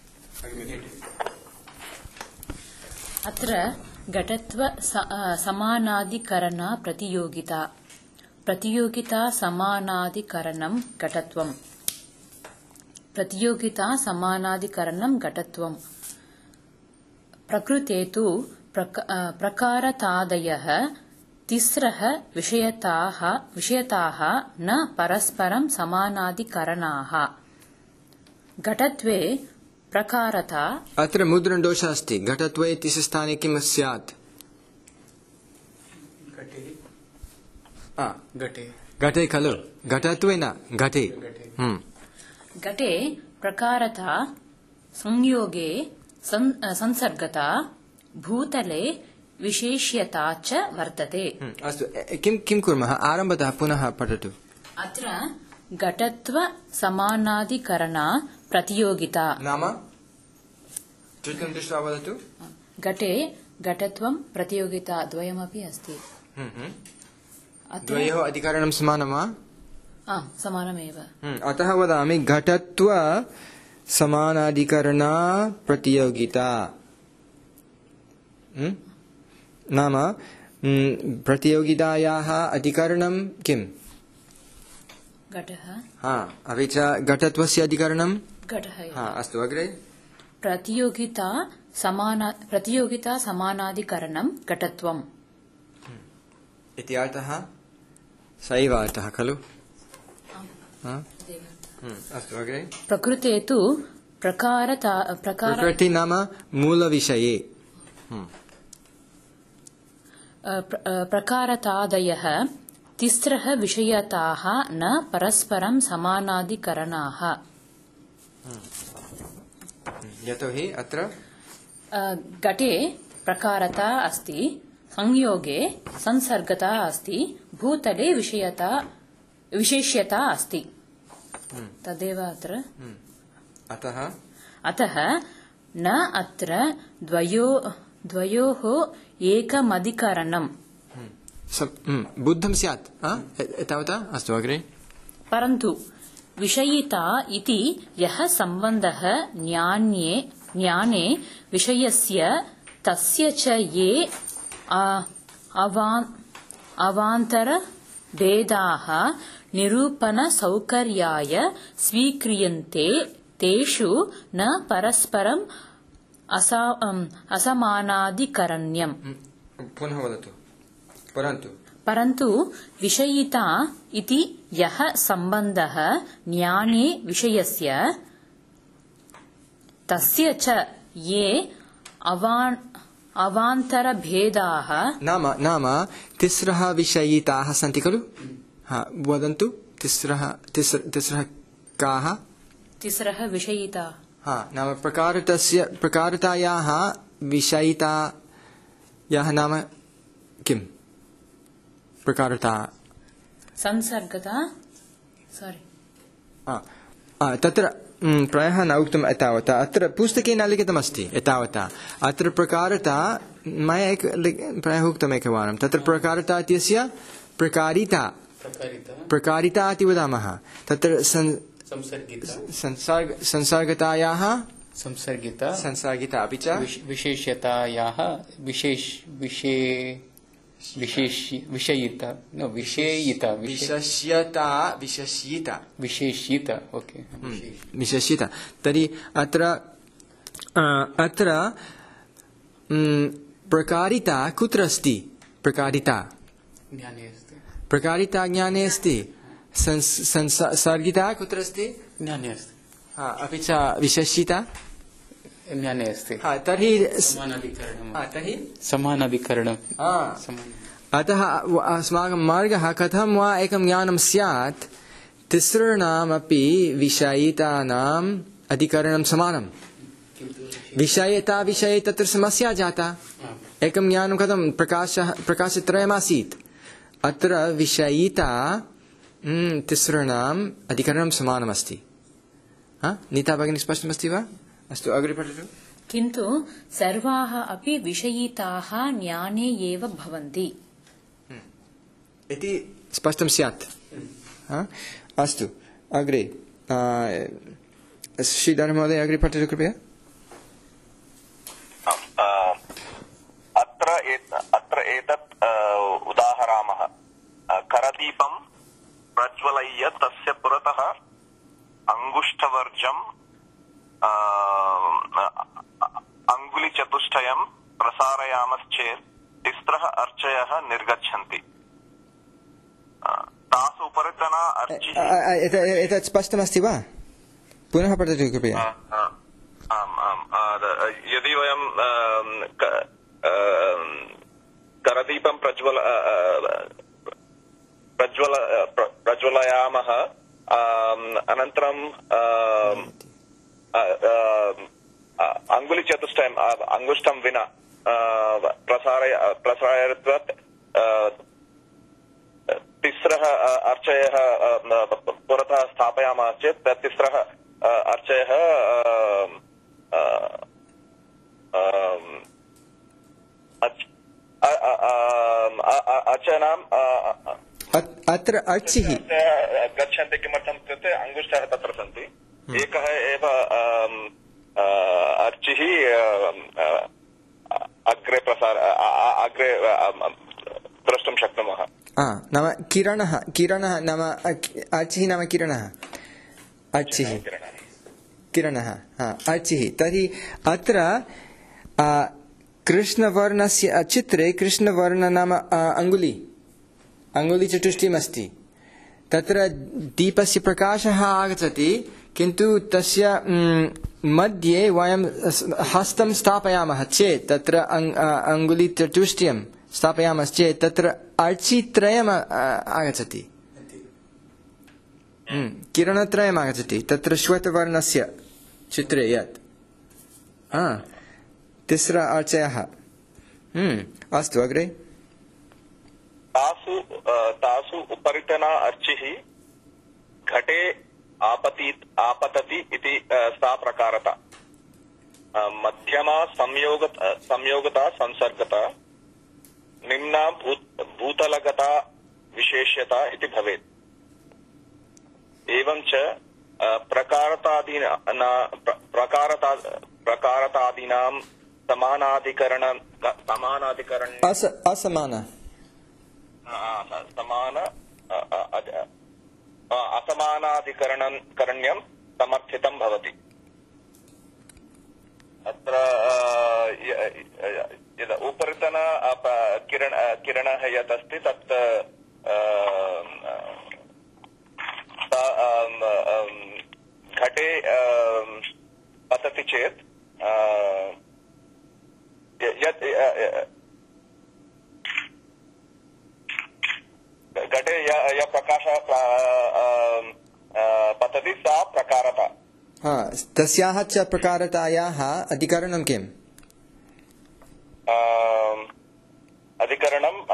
अत्र घटत्व समानाधिकरण प्रतियोगिता प्रतियोगिता समानाधिकरणं घटत्वम् प्रतियोगिता समानाधिकरणं घटत्वम् प्रकृते तु प्रकारतादयः तिस्रः विषयताः विषयताः न परस्परं समानाधिकरणाः। घटत्वे प्रकारता अत्र मुद्रणदोषः अस्ति घटत्वे इत्यस्य स्थाने किं स्यात् घटे आ, घटे घटे खलु घटत्वे न घटे हम्म। घटे प्रकारता संयोगे सं- संसर्गता भूतले विशेष्यता च वर्तते। हम्म, अस्तु ए- किं किं कुर्मः आरम्भतः पुनः पठतु। अत्र घटत्व समानाधिकरणा प्रतियोगिता नाम चित्रं दृष्ट्वा वदतु। घटे घटत्वं प्रतियोगिता द्वयमपि अस्ति। हम्म, हम्म। अत्र द्वयोः अधिकरणं समानं वा? आम् समानमेव। हम्म, अतः वदामि घटत्व समानाधिकरणा प्रतियोगिता। हम्म? नाम हम्म, प्रतियोगितायाः अधिकरणं किम्? घटः हा अपि च घटत्वस्य अधिकरणं घटः एव। हा अस्तु अग्रे प्रतियोगिता समान प्रतियोगिता समानाधिकरणं घटत्वम् इति अर्थः स एव अर्थः खलु हा? हम्म, अस्तु अग्रे प्रकृते तु प्रकारता प्रकार प्रकृति नाम मूलविषये हम्म, प्र- प्रकारतादयः तिस्रः विषयताः न परस्परं समानाधिकरणाः। यतोहि अत्र अ, घटे प्रकारता अस्ति संयोगे संसर्गता अस्ति भूतले विषयता विशेष्यता अस्ति तदेव अत्र अतः अतः न अत्र द्वयो द्वयोः एकमधिकरणम् स- हम्म, बुद्धं स्यात् हा? ए- एतावता अस्तु अग्रे परन्तु विषयिता इति यः सम्बन्धः ज्ञाने ज्ञाने विषयस्य तस्य च ये आ- अवान् अवान्तरभेदाः निरूपणसौकर्याय स्वीक्रियन्ते तेषु न परस्परम् असा अम्, असमानाधिकरण्यम् हम्म, पुनः वदतु परन्तु परन्तु विषयिता इति यः सम्बन्धः ज्ञाने विषयस्य तस्य च ये अवान् अवान्तरभेदाः नाम नाम तिस्रः विषयिताः सन्ति खलु हा वदन्तु तिस्रः तिस्र तिस्रः काः तिस्रः विषयिता हा नाम प्रकारतस्य प्रकारतायाः विषयितायाः नाम किम् प्रकारता संसर्गता सोरि आ, आ, तत्र म्, प्रायः न उक्तम् एतावता अत्र पुस्तके न लिखितमस्ति एतावता अत्र प्रकारता मया एक लि- प्रायः उक्तम् एकवारं तत्र प्रकारता इत्यस्य प्रकारिता प्रकारिता प्रकारिता इति वदामः तत्र सन्- संसर्गिता संसर्ग संसर्गतायाः संसर्गिता संसर्गिता अपि च विश- विशेष्यतायाः विशेष विशे विशेष विषयिता न विषेयिता विशे- विशस्यता विशस्यिता विशेषिता ओके विशस्यता तर्हि अत्र अ, अत्र म्, प्रकारिता कुत्र अस्ति प्रकारिता ज्ञाने अस्ति प्रकारिता ज्ञाने अस्ति संस- संसर्गिता कुत्र अस्ति ज्ञाने अस्ति हा अपि च विशस्यिता ज्ञाने अस्ति हा तर्हि समानाधिकरणं हा तर्हि समानाधिकरणं हा समान अतः व- अस्माकं मार्गः कथं वा एकं ज्ञानं स्यात् तिसॄणामपि विषयितानाम् अधिकरणं समानं विषयता विषये तत्र समस्या जाता एकं ज्ञानं कथं प्रकाशः प्रकाशत्रयमासीत् अत्र विषयिता म्, तिसॄणाम् अधिकरणं समानमस्ति हा नीता भगिनी स्पष्टमस्ति वा अस्तु अग्रे पठतु किन्तु सर्वाः अपि विषयिताः ज्ञाने एव भवन्ति इति स्पष्टं स्यात् हा? अस्तु अग्रे आ, श्रीधर महोदय अग्रे पठतु कृपया अ, अत्र एत- अत्र एतत् अ, उदाहरामः अ, करदीपं प्रज्वलय्य तस्य पुरतः अङ्गुष्ठवर्जम् अ, अङ्गुलिचतुष्टयं प्रसारयामश्चेत् तिस्रः अर्चयः निर्गच्छन्ति अ, तासु उपरितना अर्चिः एतत् स्पष्टमस्ति वा पुनः पठतु कृपया अ, अ, आम् आम् यदि वयं करदीपं प्रज्वल प्रज्वल प्रज्वलयामः अनन्तरं अङ्गुलिचतुष्टयम् अङ्गुष्ठं विना प्रसारय प्रसारयित्वा तिस्रः अर्चयः पुरतः स्थापयामः चेत् तिस्रः अर्चयः अर्चनाम् अत्र अर्चिः गच्छन्ति किमर्थम् इत्युक्ते अङ्गुष्ठाः तत्र सन्ति एकः एव अर्चिः अग्रे प्रसार अग्रे द्रष्टुं शक्नुमः नाम किरणः किरणः नाम अर्चिः नाम किरणः अर्चिः किरणः अर्चिः तर्हि अत्र कृष्णवर्णस्य चित्रे कृष्णवर्ण नाम अङ्गुली अङ्गुलीचतुष्टयमस्ति तत्र दीपस्य प्रकाशः आगच्छति किन्तु तस्य मध्ये वयं हस्तं स्थापयामः चेत् तत्र अङ्गुलीचतुष्टयं स्थापयामश्चेत् तत्र अर्चित्रयम् आगच्छति किरणत्रयम् आगच्छति तत्र श्वेतवर्णस्य चित्रे यत् तिस्र अर्चयः अस्तु अग्रे तासु तासु उपरितना अर्चिः घटे आपति आपतति इति सा प्रकारता मध्यमा संयोग संयोगता संसर्गता निम्ना भूतलगता विशेष्यता इति भवेत् एवं च प्रकारतादीना प्रकारता प्रकारतादीनां समानाधिकरण समानाधिकरण असमान समान असमानाधिकरणं करण्यं समर्थितं भवति अत्र यद् उपरितन किरण किरणः यत् अस्ति तत् घटे पतति चेत् यत् घटे य प्रकाशः पतति सा प्रकारता तस्याः च प्रकारतायाः अधिकरणं किम् अधिकरणं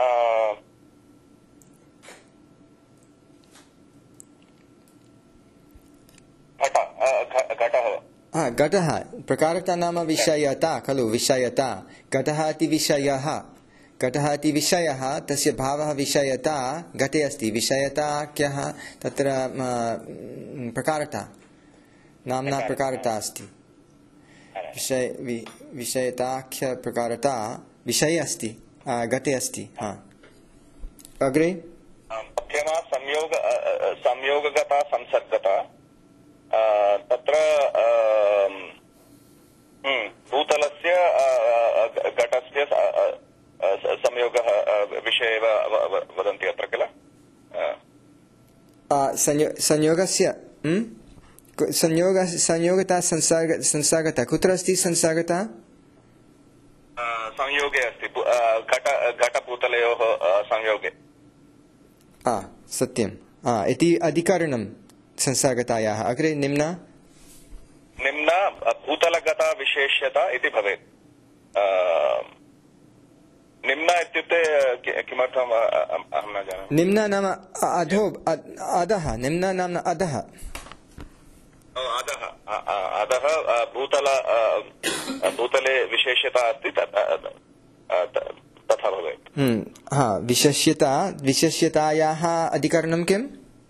घटः घटः प्रकारता नाम विषयता खलु विषयता घटः इति विषयः घटः इति विषयः तस्य भावः विषयता घटे अस्ति विषयता क्यः तत्र प्रकारता नाम्ना प्रकारता अस्ति विषय विषयताख्य प्रकारता विषये अस्ति घटे अस्ति अग्रे मध्यमा संयोग संयोगगता संसर्गता तत्र भूतलस्य घटस्य संयोगः विषये वदन्ति अत्र किल संयोगस्य संयोग संयोगता संसर्ग संसर्गता कुत्र अस्ति संसर्गता संयोगे अस्ति घट घटभूतलयोः संयोगे सत्यम् इति अधिकरणं संसर्गतायाः अग्रे निम्न निम्न भूतलगता विशेष्यता इति भवेत् निम्न इत्युक्ते किमर्थम् अहं न जानामि निम्न नाम अधो अधः निम्न नाम अधः अधः अधः भूतल भूतले विशेष्यता अस्ति तथा भवेत् हा विशेष्यता विशेष्यतायाः अधिकरणं किम्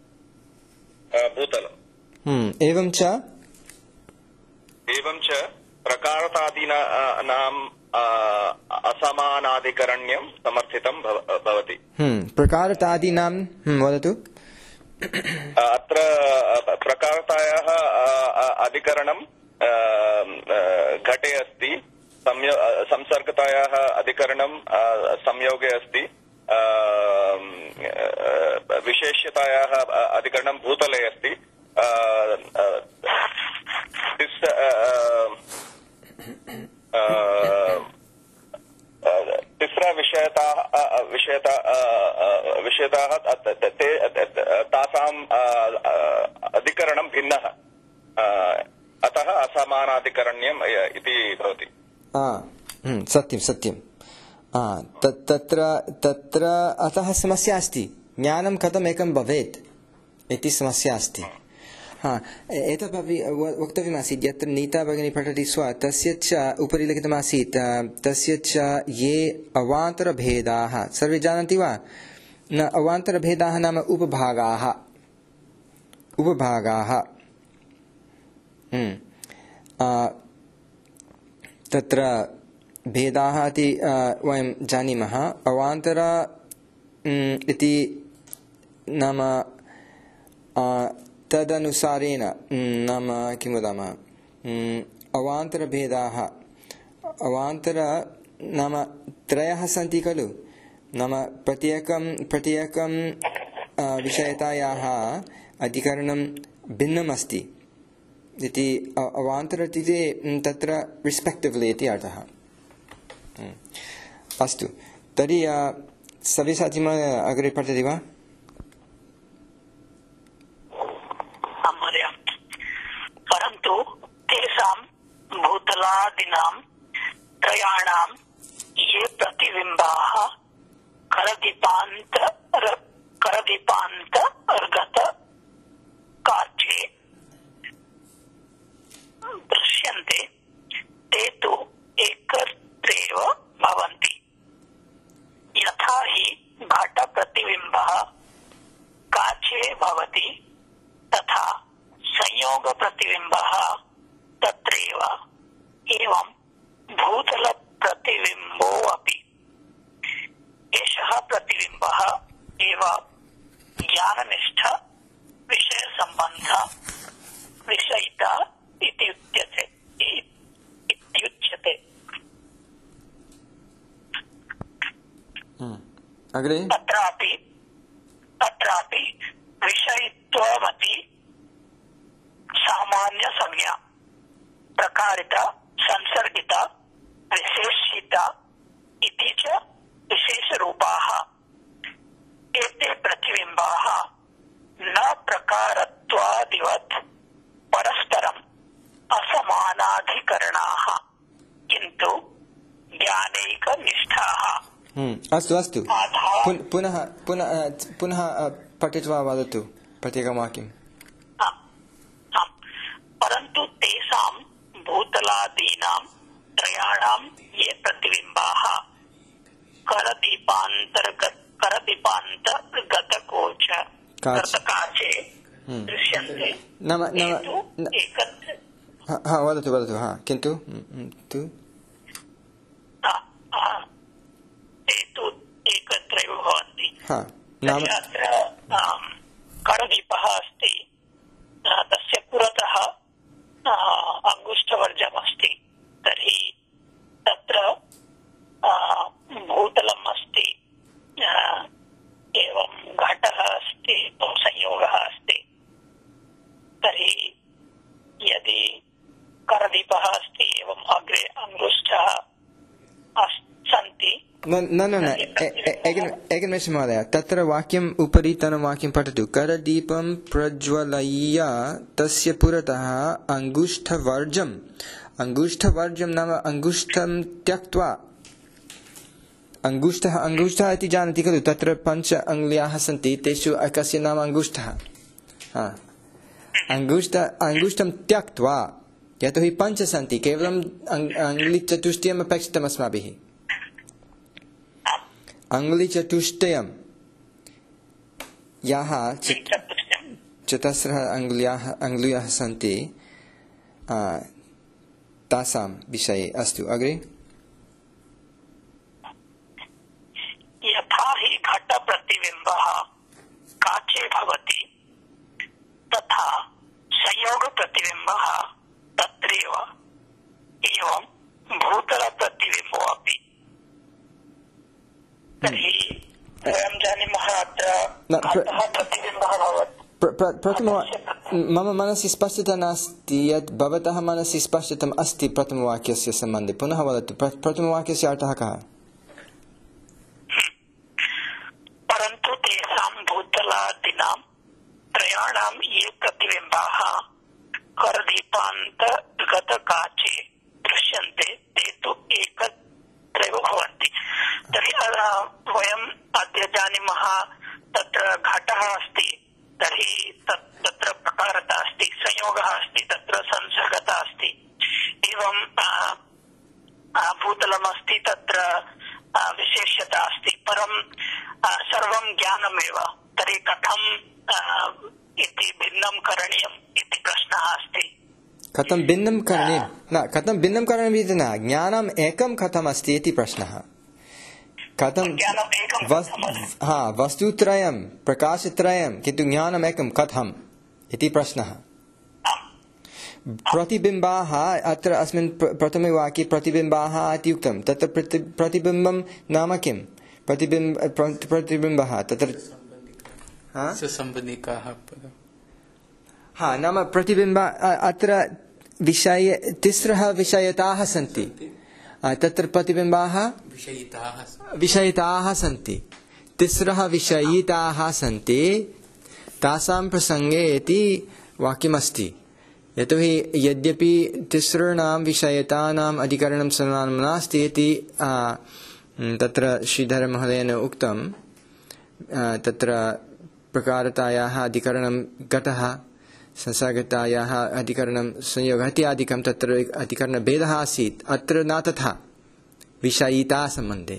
भूतलम् एवं च एवं च प्रकारतादीनाम् असमानाधिकरण्यं समर्थितं भवति प्रकारतादीनां वदतु अत्र प्रकारतायाः अधिकरणं घटे अस्ति संसर्गतायाः अधिकरणं संयोगे अस्ति विशेष्यतायाः अधिकरणं भूतले अस्ति विषयताः ते तासाम् अधिकरणं भिन्नः, अतः असमानाधिकरण्यम् इति भवति। सत्यं सत्यं तत्र तत्र अतः समस्या अस्ति, ज्ञानं कथम् एकं भवेत् इति समस्या अस्ति। हा, एतदपि वक्तव्यमासीत्, यत्र नीता भगिनी पठति स्व तस्य च उपरि लिखितमासीत्, तस्य च ये अवान्तरभेदाः, सर्वे जानन्ति वा न? अवान्तरभेदाः नाम उपभागाः, उपभागाः तत्र भेदाः इति वयं जानीमः। अवान्तर इति नाम तदनुसारेण नाम किं वदामः, अवान्तरभेदाः, अवान्तर नाम त्रयः सन्ति खलु, नाम प्रत्येकं प्रत्येकं विषयतायाः अधिकरणं भिन्नम् अस्ति इति अवान्तर इति तत्र रिस्पेक्टिव्लि इति अर्थः। अस्तु, तर्हि सव्यसाची महोदय अग्रे पठति वा? परन्तु तेषां भूतलादीनां त्रयाणां ये प्रतिबिम्बाः करदीपान्तर करदीपान्तर्गत काचे दृश्यन्ते ते तु एकत्रैव भवन्ति। यथा हि घटप्रतिबिम्बः काचे भवति तथा संयोगप्रतिबिम्बः तत्रैव, एवं भूतलप्रतिबिम्बो अपि। एषः प्रतिबिम्बः एव ज्ञाननिष्ठ विषयसम्बन्ध विषयिता इति उच्यते इत्युच्यते। अग्रे तत्रापि तत्रापि विषयित्वमति सामान्य संज्ञा, प्रकारिता, संसर्गिता, विशेषिता इति च विशेषरूपाः। एते प्रतिबिम्बाः न प्रकारत्वादिवत् परस्परम् असमानाधिकरणाः, किन्तु ज्ञानैकनिष्ठाः। अस्तु अस्तु, पुनः पुनः पुनः पठित्वा वदतु प्रत्येकं वाक्यं। परन्तु तेषां भूतलादीनां त्रयाणां ये प्रतिबिम्बाः करदीपान्तर्गत करदीपान्तर्गतकोच काचे दृश्यन्ते एकत्र। हा, वदतु वदतु। हा, किन्तु तु ते तु एकत्रैव भवन्ति। अत्र करदीपः अस्ति, तस्य पुरतः अङ्गुष्ठवर्जम् अस्ति, तर्हि तत्र भूतलम् अस्ति, एवं घटः अस्ति, संयोगः अस्ति। तर्हि यदि करदीपः अस्ति एवं अग्रे अङ्गुष्ठः सन्ति। न न न एकनिमिषं महोदय, तत्र वाक्यम् उपरितनवाक्यं पठतु। करदीपं प्रज्वलय्य तस्य पुरतः अङ्गुष्ठवर्जम्, अङ्गुष्ठवर्जं नाम अङ्गुष्ठं त्यक्त्वा। अङ्गुष्ठः अङ्गुष्ठः इति जानाति खलु, तत्र पञ्च अङ्गुल्याः सन्ति, तेषु एकस्य नाम अङ्गुष्ठः। हा, अङ्गुष्ठ अङ्गुष्ठं त्यक्त्वा, यतोहि पञ्च सन्ति, केवलम् अङ्गुलिचतुष्टयम् अपेक्षितम् अस्माभिः। अङ्गुलिचतुष्टयं याः चतस्रः अङ्गुल्याः अङ्गुल्याः सन्ति तासां विषये। अस्तु, अग्रे। यथा हि घटप्रतिबिम्बः काचे भवति तथा संयोगप्रतिबिम्बः तत्रैव, एवं भूतलप्रतिबिम्बो अपि। तर्हि वयं जानीमः अत्र घटः प्रतिबिम्बः भवति। प्रथम मम मनसि स्पष्टता नास्ति यत् भवतः मनसि स्पष्टतम् अस्ति प्रथमवाक्यस्य सम्बन्धे। पुनः वदतु, प्रथमवाक्यस्य अर्थः कः? परन्तु तेषां घटाः करदीपान्तर्गतकाचे दृश्यन्ते ते तु एकत्रैव भवन्ति। तर्हि वयम् अद्य जानीमः तत्र घटः अस्ति, तर्हि तत्र प्रकारता अस्ति, संयोगः अस्ति, तत्र संसर्गता अस्ति। एवं भूतलमस्ति, तत्र विशेष्यता अस्ति, परं सर्वं ज्ञानमेव। तर्हि कथम् इति भिन्नं करणीयम् इति प्रश्नः अस्ति। कथं भिन्नं करणीयं न कथं भिन्नं करणीयम् इति न, ज्ञानम् एकं कथम् अस्ति इति प्रश्नः। कथं हा वस्तुत्रयं प्रकाशत्रयं किन्तु ज्ञानम् एकं कथम् इति प्रश्नः। प्रतिबिम्बाः अत्र अस्मिन् प्रथमे वाक्ये प्रतिबिम्बाः इति उक्तं, तत्र प्रतिबिम्बं नाम किं? प्रतिबिम्ब प्रतिबिम्बः तत्र सम्बन्धिकाः हा नाम प्रतिबिम्ब अत्र विषय तिस्रः विषयताः सन्ति, तत्र प्रतिबिम्बाः विषयिताः सन्ति, तिस्रः विषयिताः सन्ति, तासां प्रसङ्गे इति वाक्यमस्ति। यतोहि यद्यपि तिसॄणां विषयतानाम् अधिकरणं समानं नास्ति इति तत्र श्रीधरमहोदयेन उक्तं, तत्र प्रकारतायाः अधिकरणं घटः, संसर्गतायाः अधिकरणं संयोगः इत्यादिकं तत्र अधिकरणभेदः आसीत्। अत्र न तथा विषयिता सम्बन्धे।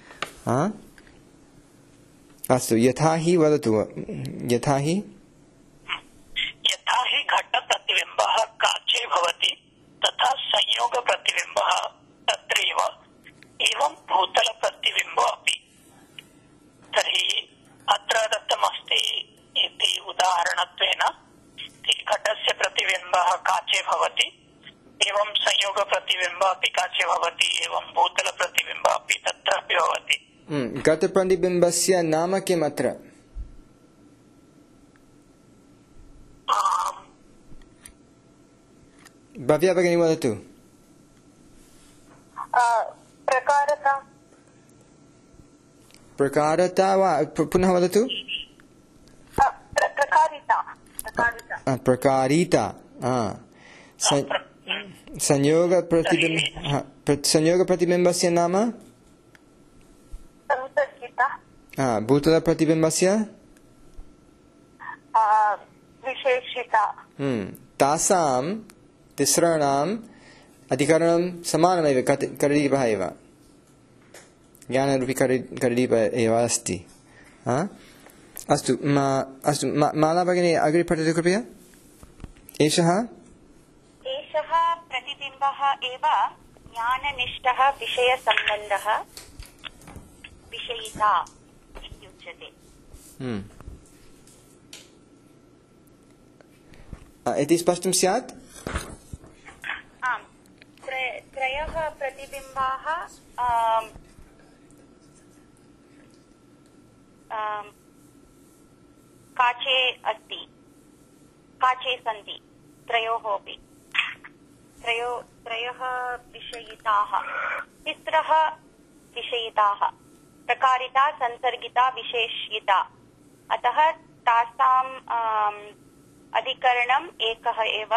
अस्तु, यथा हि वदतु। यथा हि यथा हि घटप्रतिबिम्बः काचे भवति तथा संयोगप्रतिबिम्बः तत्रैव, एवं भूतलप्रतिबिम्बो अपि। तर्हि अत्र दत्तमस्ति इति उदाहरणत्वेन घटस्य प्रतिबिम्बः काचे भवति, एवं संयोगप्रतिबिम्बः अपि काचे भवति, एवं भूतलप्रतिबिम्बः अपि तत्रापि भवति। घटप्रतिबिम्बस्य नाम किम् अत्र? भव्या भगिनी वदतु। प्रकारता प्रकारता वा पुनः वदतु। प्रकारिता प्रकारिता संयोगप्रतिबिम्ब संयोगप्रतिबिम्बस्य नाम संसर्गिता, भूतलप्रतिबिम्बस्य विशेषिता। तासां तिस्राणाम् अधिकरणं समानमेव, करदीपः एव, ज्ञानरूपी करदीपः एव अस्ति। अस्तु अस्तु माला भगिनी अग्रे पठतु कृपया। एषः एषः प्रतिबिम्बः एव ज्ञाननिष्ठः विषयसम्बन्धः विषयिता इत्युच्यते। इति स्पष्टं स्यात्? आम्, त्रयः प्रतिबिम्बाः काचे अस्ति, काचे सन्ति, त्रयोः अपि त्रयो त्रयः विषयिताः, तिस्रः विषयिताः, प्रकारिता, संसर्गिता, विशेष्यिता। अतः तासाम् अधिकरणम् एकः एव।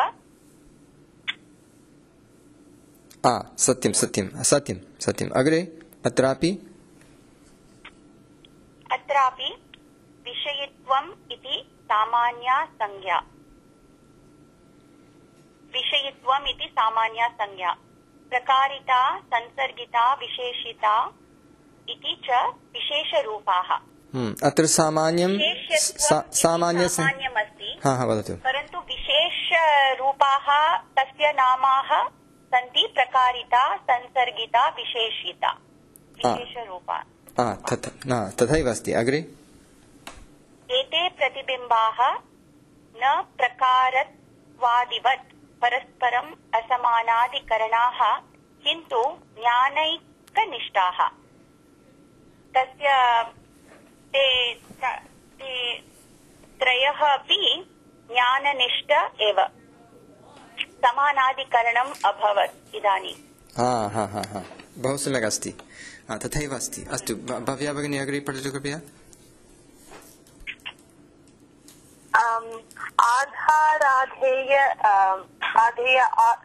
सत्यं सत्यं सत्यं सत्यम्। अग्रे अत्रापि अत्रापि विषयित्वम् इति सामान्या संज्ञा, विषयित्वम् इति सामान्या संज्ञा, प्रकारिता, संसर्गिता, विशेषिता इति च विशेषरूपाः। अत्र सामान्यं सामान्यमस्ति, परन्तु विशेषरूपाः तस्य नामाः सन्ति प्रकारिता, संसर्गिता, विशेषिता, विशेषरूपा। तथैव अस्ति। अग्रे एते प्रतिबिम्बाः न प्रकारत्वादिवत् परस्परम् असमानादिकरणाः, किन्तु ज्ञानैकनिष्ठाः। तस्य ते त्रयः अपि ज्ञाननिष्ठ एव, समानादिकरणम् अभवत् इदानीम्। बहु सम्यक् अस्ति, तथैव अस्ति। अस्तु, भव्या भगिनी अग्रे पठतु कृपया। आधाराधेय आधेय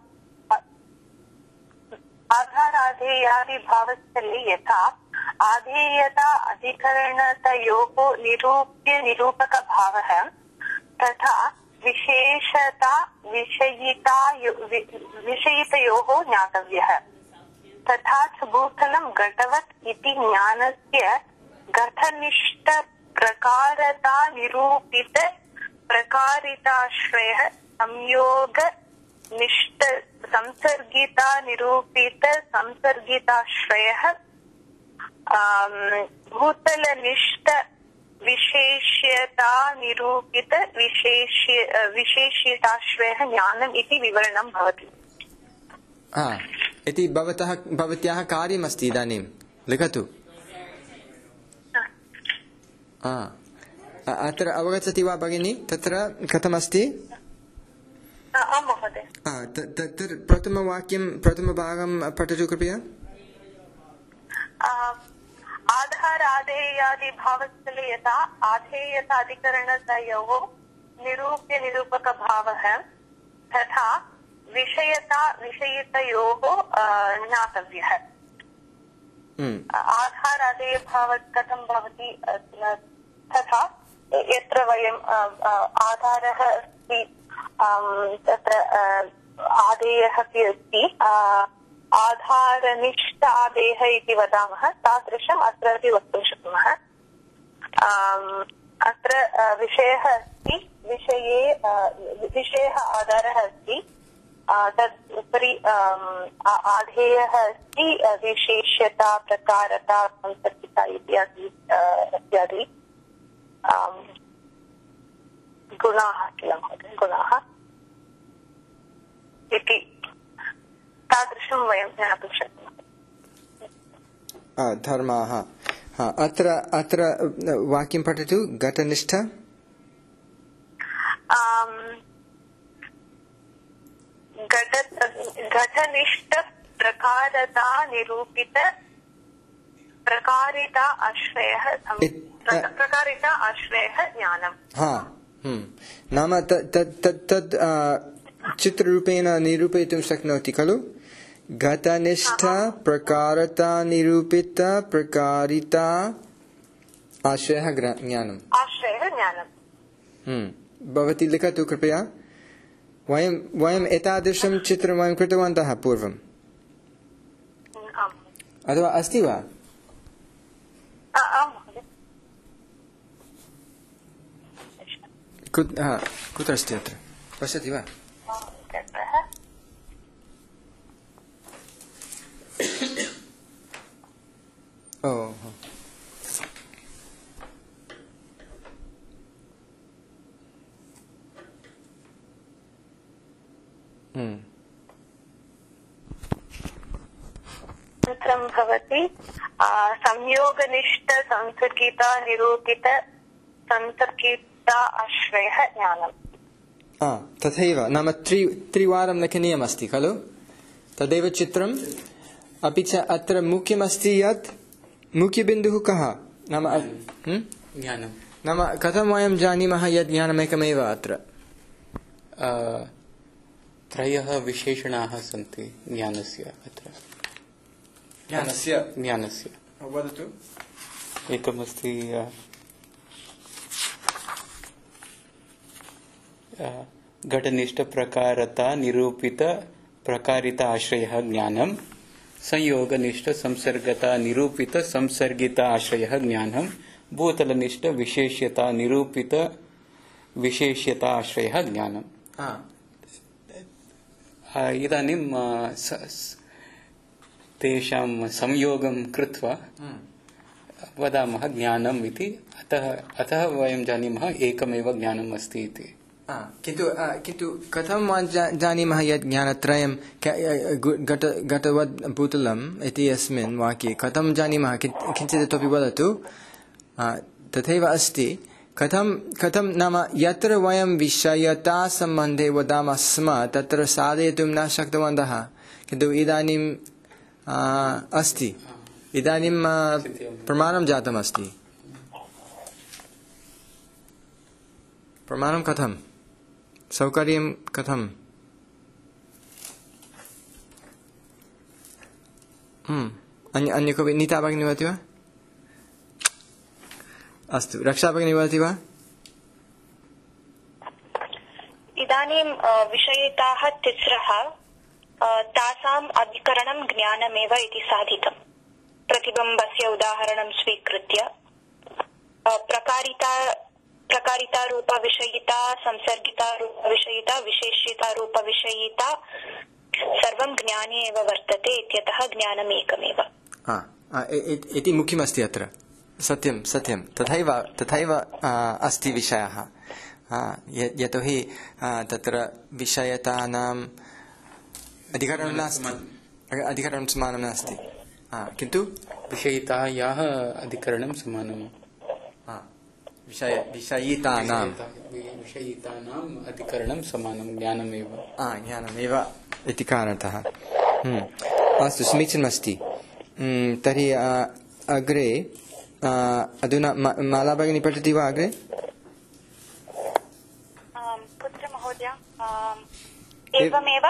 आधाराधेयादिभावस्थले यथा आधेयता अधिकरणतयोः निरूप्य निरूपकभावः तथा विशेषता विषयिता विषयितयोः ज्ञातव्यः। तथा च भूतलं घटवत् इति ज्ञानस्य घटनिष्ठ प्रकारता निरूपित प्रकारिताश्रयः संयोग निष्ठ संसर्गिता निरूपित संसर्गिताश्रयः भूतलनिष्ठ विशेष्यता निरूपित विशेष्य विशेष्यताश्रयः ज्ञानम् इति विवरणं भवति। इति भवतः भवत्याः कार्यमस्ति इदानीं लिखतु। अत्र अवगच्छति वा भगिनी तत्र कथमस्ति? आम् महोदय। तत्र प्रथमवाक्यं प्रथमभागं पठतु कृपया। आधाराधेयादिभावस्थले यथा आधेयताधिकरणतयोः निरूप्य निरूपकभावः तथा विषयता विषयितयोः ज्ञातव्यः। आधाराधेयभावः कथं भवति तथा यत्र वयं आधारः अस्ति तत्र आधेयः अपि अस्ति आधारनिष्ठ आदेयः इति वदामः तादृशम् अत्रापि वक्तुं शक्नुमः। अत्र विषयः अस्ति विषये विषयः आधारः अस्ति तदुपरि आधेयः अस्ति विशेष्यता प्रकारता संसर्गिता इत्यादि इत्यादि गुणाः किल महोदय गुणाः इति तादृशं वयं ज्ञातुं शक्नुमः। धर्माः अत्र अत्र वाक्यं पठतु। घटनिष्ठ घटनिष्ठ प्रकारता निरूपित प्रकारिता आश्रयः प्रकारिता आश्रयः ज्ञानम्। नाम तद् चित्ररूपेण निरूपयितुं शक्नोति खलु? घटनिष्ठ प्रकारता निरूपित प्रकारिता आश्रयः ज्ञानम्। आश्रयः ज्ञानम्। भवती लिखतु कृपया। वयं वयम् एतादृशं चित्रं वयं कृतवन्तः पूर्वम् अथवा अस्ति वा? कुत्र अस्ति अत्र पश्यति वा? ओ तन्त्रं भवति संयोगनिष्ठ संसर्गिता निरूपित संसर्गिता आश्रयः ज्ञानम्। तथैव नाम त्रि त्रिवारं लेखनीयमस्ति खलु? तदेव चित्रम्। अपि च अत्र मुख्यमस्ति यत् मुख्यबिन्दुः कः? नाम ज्ञानं। नाम कथं वयं जानीमः यत् ज्ञानमेकमेव? अत्र त्रयः विशेषणाः सन्ति ज्ञानस्य। अत्र ज्ञानस्य ज्ञानस्य वदतु। एकमस्ति घटनिष्ठ प्रकारता निरूपित प्रकारिता आश्रयः ज्ञानम्। संयोगनिष्ठ संसर्गता निरूपित संसर्गिता आश्रयः ज्ञानम्। भूतलनिष्ठ विशेष्यता निरूपित विशेष्यता आश्रयः ज्ञानम्। इदानीं तेषां संयोगं कृत्वा वदामः ज्ञानम् इति। अतः अतः वयं जानीमः एकमेव ज्ञानम् अस्ति इति। किन्तु किन्तु कथं जानीमः यत् ज्ञानत्रयं घटवद् भूतलम् इति अस्मिन् वाक्ये कथं जानीमः? किञ्चित् इतोपि वदतु। तथैव अस्ति। कथं कथं नाम यत्र वयं विषयता सम्बन्धे वदामः स्म तत्र साधयितुं न शक्तवन्तः, किन्तु इदानीं अस्ति। इदानीं प्रमाणं जातमस्ति। प्रमाणं कथं सौकर्यं कथं अन्य अन्य कोऽपि नीता भगिनी वदति वा अस्तु रक्षा भगिनी वदति वा इदानीं विषयिताः तिस्रः तासाम् अधिकरणं ज्ञानमेव इति साधितम् प्रतिबिम्बस्य उदाहरणं स्वीकृत्य प्रकारिता प्रकारिता रूप विषयिता संसर्गिता रूप विषयिता विशेष्यता रूप विषयिता सर्वं ज्ञाने एव वर्तते इत्यतः ज्ञानम् एकमेव इति मुख्यमस्ति अत्र सत्यं सत्यं तथैव तथैव अस्ति विषयः यतोहि तत्र विषयतानाम् अधिकरणं नास्ति अधिकरणं समानं नास्ति किन्तु विषयितायाः अधिकरणं समानं विषय विषयितानां विषयितानाम् अधिकरणं समानं ज्ञानमेव ज्ञानमेव इति कारणतः अस्तु समीचीनमस्ति तर्हि अग्रे अधुना माला भगिनी पठति वा अग्रे कुत्र महोदय एवमेव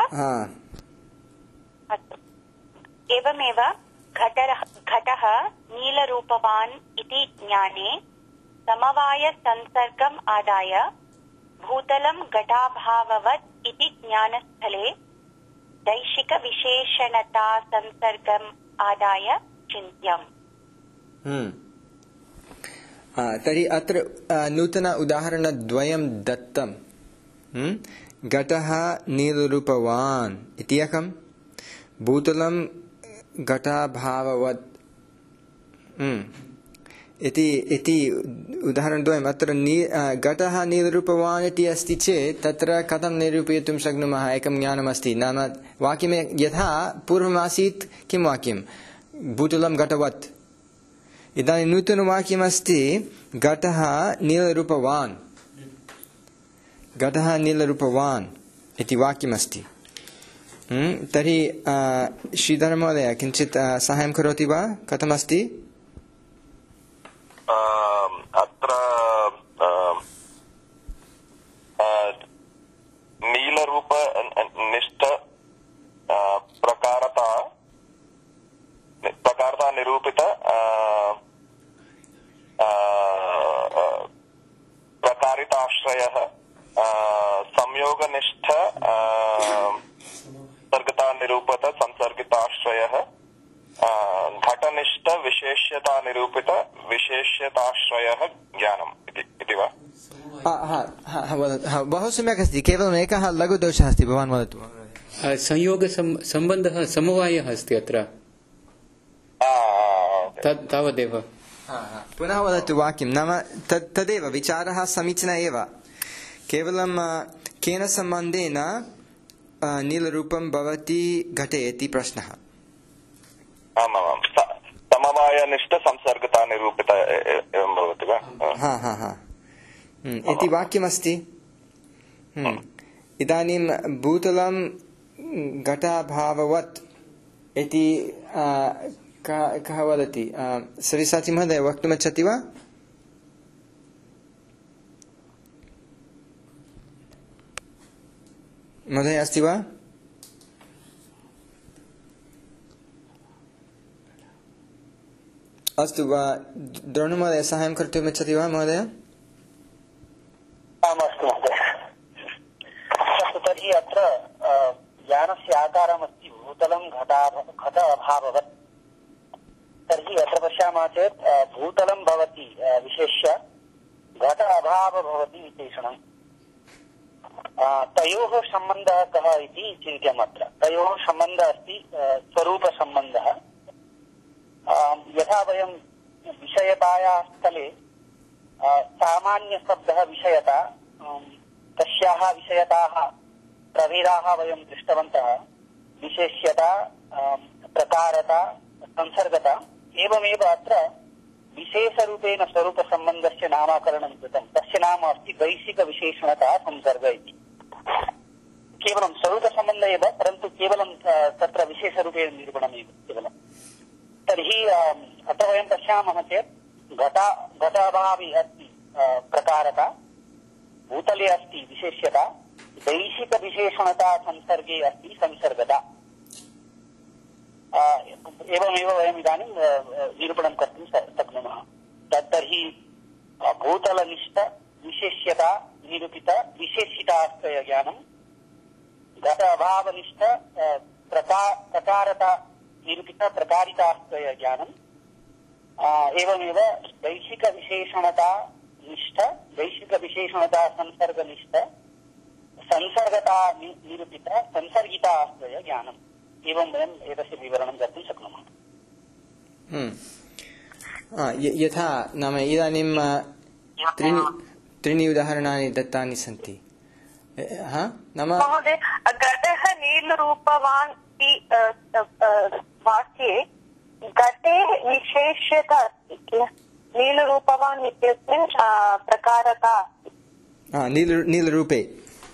एवमेव घटः घटः नीलरूपवान् इति ज्ञाने समवाय संसर्गम् आदाय भूतलं घटाभाववत् इति ज्ञानस्थले दैशिक विशेषणता संसर्गम् आदाय चिन्त्यम् तर्हि अत्र नूतन उदाहरणद्वयं दत्तं घटः नीलरूपवान् इति एकं भूतलं घटाभाववत् इति इति उदाहरणद्वयम् अत्र नी घटः नीलरूपवान् इति अस्ति चेत् तत्र कथं निरूपयितुं शक्नुमः एकं ज्ञानमस्ति नाम वाक्यमे यथा पूर्वमासीत् किं वाक्यं भूतलं घटवत् इदानीं नूतनवाक्यमस्ति घटः नीलरूपवान् घटः नीलरूपवान् इति वाक्यमस्ति तर्हि श्रीधरमहोदय किञ्चित् साहाय्यं करोति वा कथमस्ति अत्र नीलरूप निष्ठ प्रकारता प्रकारता निरूपित प्रकारिताश्रयः संयोगनिष्ठ संसर्गता निरूपित संसर्गिताश्रयः घटनिष्ठ विशेष्यता निरूपित विशेष्यताश्रयः ज्ञानम् इति वा बहु सम्यक् अस्ति केवलम् एकः लघुदोषः अस्ति भवान् वदतु संयोग सम्बन्धः समवायः अस्ति अत्र तावदेव पुनः वदतु वाक्यं नाम तद् तदेव विचारः समीचीनः एव केवलं केन सम्बन्धेन नीलरूपं भवति घटे इति प्रश्नः आमां समवायनिष्ठ संसर्गता निरूपित एवं भवति वा हा हा हा इति वाक्यमस्ति इदानीं भूतलं घटाभाववत् इति कः वदति सरिसाचि महोदय वक्तुमिच्छति वा महोदय अस्ति वा अस्तु द्रोणमहोदय साहाय्यं कर्तुमिच्छति वा महोदय आमस्तु महोदय अस्तु तर्हि अत्र ज्ञानस्य आकारमस्ति भूतलं घट अभाववत् तर्हि अत्र पश्यामः चेत् भूतलं भवति विशेष्य घट अभावः भवति विशेषणम् तयोः सम्बन्धः कः इति चिन्त्यम् अत्र तयोः सम्बन्धः अस्ति स्वरूपसम्बन्धः यथा वयं विषयतायाः स्थले सामान्यशब्दः विषयता तस्याः विषयताः प्रभेदाः वयं दृष्टवन्तः विशेष्यता प्रकारता संसर्गता एवमेव अत्र विशेषरूपेण स्वरूपसम्बन्धस्य नामकरणं कृतं तस्य नाम अस्ति वैशिकविशेषणता संसर्ग इति केवलं स्वरूपसम्बन्ध एव परन्तु केवलं तत्र विशेषरूपेण निरूपणमेव केवलं तर्हि अत्र वयं पश्यामः चेत् घटा घटाभावे अस्ति प्रकारता भूतले अस्ति विशेष्यता, दैशिकविशेषणता संसर्गे अस्ति संसर्गता। एवमेव वयम् इदानीं निरूपणं कर्तुं शक्नुमः। तर्हि भूतलनिष्ठ विशेष्यता निरूपित विशेषिताश्रय ज्ञानं, घट अभावनिष्ठ प्रकारता निरूपित प्रकारिताश्रय ज्ञानम्, एवमेव दैशिक विशेषणता निष्ठ दैशिक विशेषणता संसर्गनिष्ठ संसर्गता निरूपित संसर्गिताश्रय ज्ञानम्। एवं वयम् एतस्य विवरणं कर्तुं शक्नुमः। यथा नाम इदानीं त्रीणि त्रीणि उदाहरणानि दत्तानि सन्ति। नाम महोदय, घटः नीलरूपवान् वाक्ये घटे विशेष्यता अस्ति किल? नीलरूपवान् इत्युक्ते प्रकारता नीलरूपे।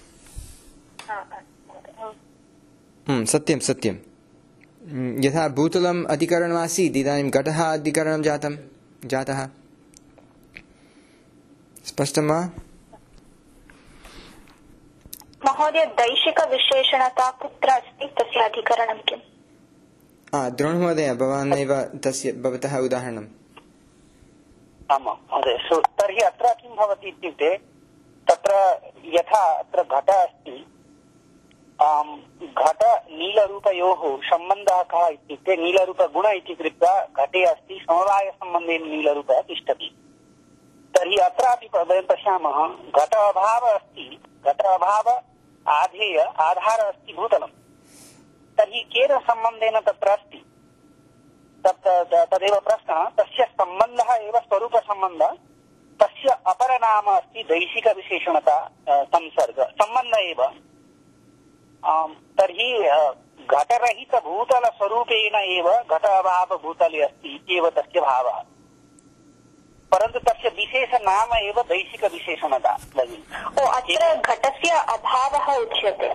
सत्यं सत्यं। यथा भूतलम् अधिकरणमासीत्, इदानीं घटः अधिकरणं जातं जातः। स्पष्टं वा महोदय? दैशिकविशेषणता कुत्र अस्ति, तस्य अधिकरणं किम्? द्रोणमहोदय, भवानेव तस्य भवतः उदाहरणम्। आमां महोदय। तर्हि अत्र किं भवति इत्युक्ते, तत्र यथा अत्र घट अस्ति, घट नीलरूपयोः सम्बन्धः कः इत्युक्ते नीलरूपगुण इति कृत्वा घटे अस्ति, समवायसम्बन्धेन नीलरूपः तिष्ठति। तर्हि अत्रापि वयं पश्यामः, घट अभावः अस्ति, घट अभाव आधेय आधार अस्ति भूतलं। तर्हि केन सम्बन्धेन तत्र अस्ति? तदेव प्रश्नः। तस्य सम्बन्धः एव स्वरूपसम्बन्धः, तस्य अपरनाम अस्ति दैशिकविशेषणता संसर्ग सम्बन्ध एव। तर्हि घटरहितभूतलस्वरूपेण एव घट अभाव भूतले अस्ति इत्येव तस्य भावः, परन्तु तस्य विशेषनाम एव दैशिकविशेषणता। अत्र घटस्य अभावः उच्यते।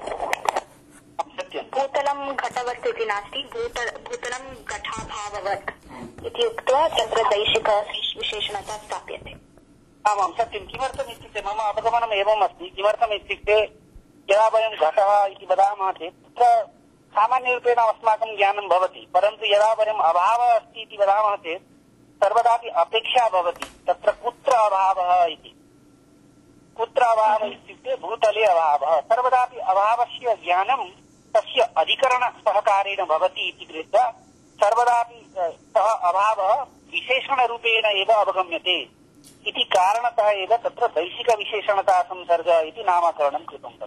भूतलं घटवत् इति नास्ति, भूतलं घटाभाववत् इति उक्त्वा तत्र दैशिकविशेषणता स्थाप्यते। आमां सत्यं। किमर्थम् इत्युक्ते मम अवगमनम् एवम् अस्ति। किमर्थम् इत्युक्ते, यदा वयं घटः इति वदामः चेत् तत्र सामान्यरूपेण अस्माकं ज्ञानं भवति, परन्तु यदा वयम् अभावः अस्ति इति वदामः चेत् सर्वदापि अपेक्षा भवति तत्र कुत्र अभावः इति। कुत्र अभावः इत्युक्ते भूतले अभावः। सर्वदापि अभावस्य ज्ञानं तस्य अधिकरणसहकारेण भवति इति कृत्वा सर्वदापि सः अभावः विशेषणरूपेण एव अवगम्यते इति कारणतः एव तत्र दैशिकविशेषणता संसर्ग इति नामकरणं कृतं।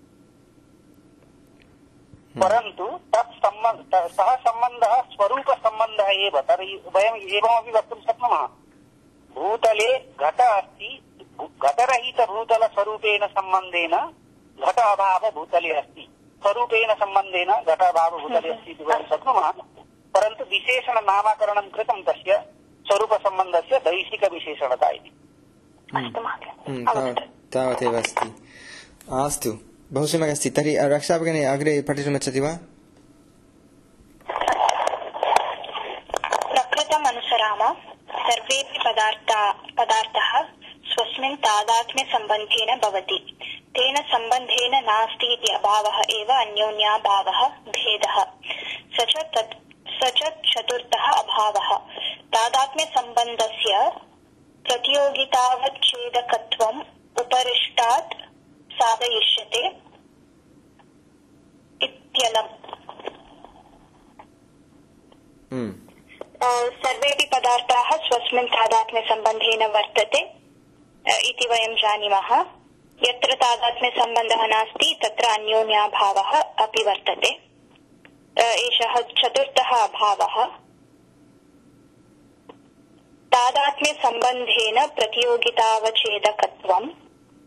परन्तु तत् सम्बन्ध सः सम्बन्धः स्वरूपसम्बन्धः एव। तर्हि वयम् एवमपि वक्तुं शक्नुमः, भूतले घट अस्ति, घटरहितभूतलस्वरूपेण सम्बन्धेन घट अभाव भूतले अस्ति, स्वरूपेण सम्बन्धेन घट अभाव भूतले अस्ति इति वयं शक्नुमः। परन्तु विशेषणनामकरणं कृतं तस्य स्वरूपसम्बन्धस्य दैशिकविशेषणता इति। तावदेव अस्ति। अस्तु, बहु सम्यक् अस्ति। तर्हि रक्षाभगिनी अग्रे पठितुमिच्छति वा? प्रकृतम् अनुसराम सर्वेपि पदार्था पदार्थः स्वस्मिन् तादात्म्यसम्बन्धेन भवति। तेन सम्बन्धेन नास्ति इति अभावः एव अन्योन्याभावः भेदः। स च तत् स च चतुर्थः अभावः। तादात्म्यसम्बन्धस्य प्रतियोगितावच्छेदकत्वम् उपरिष्टात् साधयिष्यते इत्यलम्। सर्वेपि पदार्थाः स्वस्मिन् तादात्म्यसम्बन्धेन वर्तते इति वयं जानीमः। यत्र तादात्म्यसम्बन्धः नास्ति तत्र अन्योन्याभावः अपि वर्तते। एषः चतुर्थः अभावः। तादात्म्यसम्बन्धेन प्रतियोगितावच्छेदकत्वम्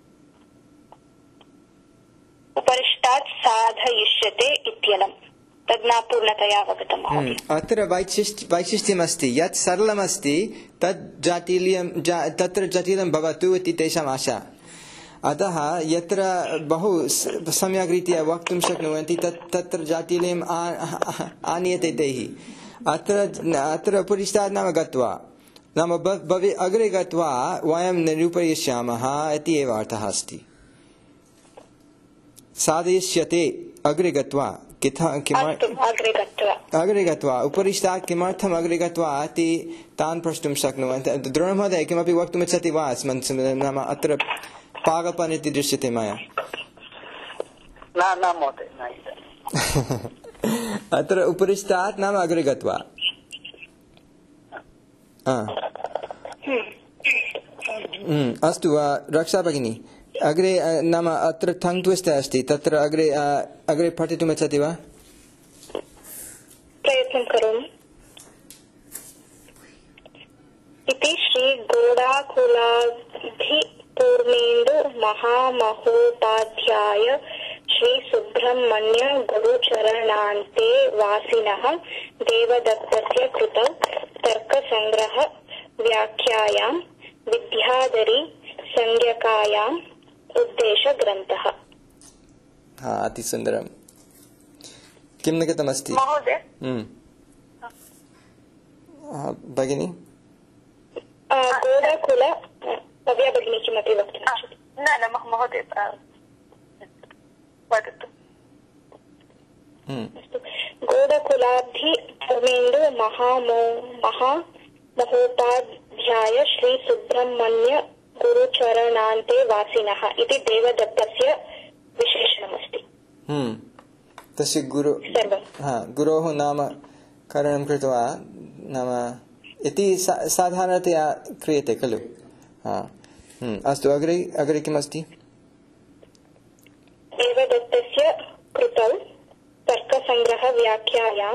उपरिष्टात् साधयिष्यते इत्यलम्। तद् न पूर्णतया अवगतम् महोदय। अत्र वैशिष्ट्यमस्ति, यत् सरलमस्ति तत् जाटिल्यं तत्र जटिलं भवतु इति तेषाम् आशा। अतः यत्र बहु सम्यक् रीत्या वक्तुं शक्नुवन्ति तत् तत्र जाटिल्यम् आनीयते तैः। अत्र अत्र उपरिष्टात् नाम गत्वा नाम भवि अग्रे गत्वा वयं निरूपयिष्यामः इति एव अर्थः अस्ति। साधयिष्यते अग्रे गत्वा किथा किमर् अस्तु अग्रे गत्वा अग्रे गत्वा उपरिष्टात् किमर्थम् अग्रे गत्वा इति तान् प्रष्टुं शक्नुवन्ति द्रोणमहोदय किमपि वक्तुमिच्छति वा अस्मिन् नाम अत्र पागलपन् इति दृश्यते मया न न महोदय न अत्र उपरिष्टात् नाम अग्रे गत्वा अस्तु रक्षा भगिनी अग्रे नाम अत्र थङ् ट्विस्ट अस्ति तत्र अग्रे अग्रे पठितुम् इच्छति वा प्रयत्नं करोमि इति श्रीगोडाकुलाधिपूर्णेन्दु महामहोपाध्याय श्री सुब्रह्मण्य गुरुचरणान्ते वासिनः देवदत्तस्य कृतौ तर्कसंग्रह व्याख्यायां विद्याधरी संज्ञकायाम् उद्देशग्रन्थः। हा अतिसुन्दरम् किं लिखितमस्ति महोदय भगिनी गोडाकुल भव्या भगिनी किमपि वक्तुं न न महोदय वदतु गोडकुलाब्धिधर्मेन्दु महामो महामहोपाध्याय श्री सुब्रह्मण्य गुरुचरणान्ते वासिनः इति देवदत्तस्य विशेषणमस्ति। हम्म तस्य गुरु हा गुरोः नाम करणं कृत्वा नाम इति साधारणतया क्रियते खलु हा अस्तु अग्रे अग्रे किमस्ति देवदत्तस्य कृतौ तर्कसंग्रहव्याख्यायां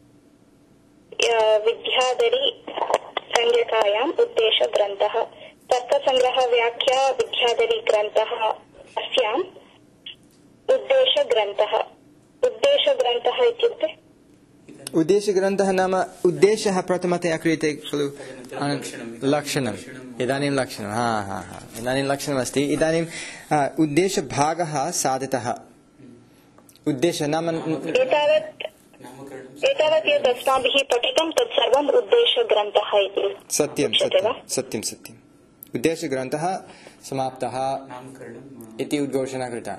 विद्याधरी संज्ञकायाम् उद्देशग्रन्थः तर्कसंग्रहव्याख्या विद्याधरी ग्रन्थः अस्याम् उद्देशग्रन्थः उद्देशग्रन्थः इत्युक्ते उद्देशग्रन्थः नाम उद्देशः प्रथमतया क्रियते खलु लक्षणम् इदानीं लक्षणं हा हा हा इदानीं लक्षणमस्ति इदानीम् उद्देशभागः साधितः उद्देशः नाम एतावत् एतावत् यद् अस्माभिः पठितं तत् सर्वम् उद्देशग्रन्थः इति सत्यं सत्यं सत्यम् उद्देशग्रन्थः समाप्तः इति उद्घोषणा कृता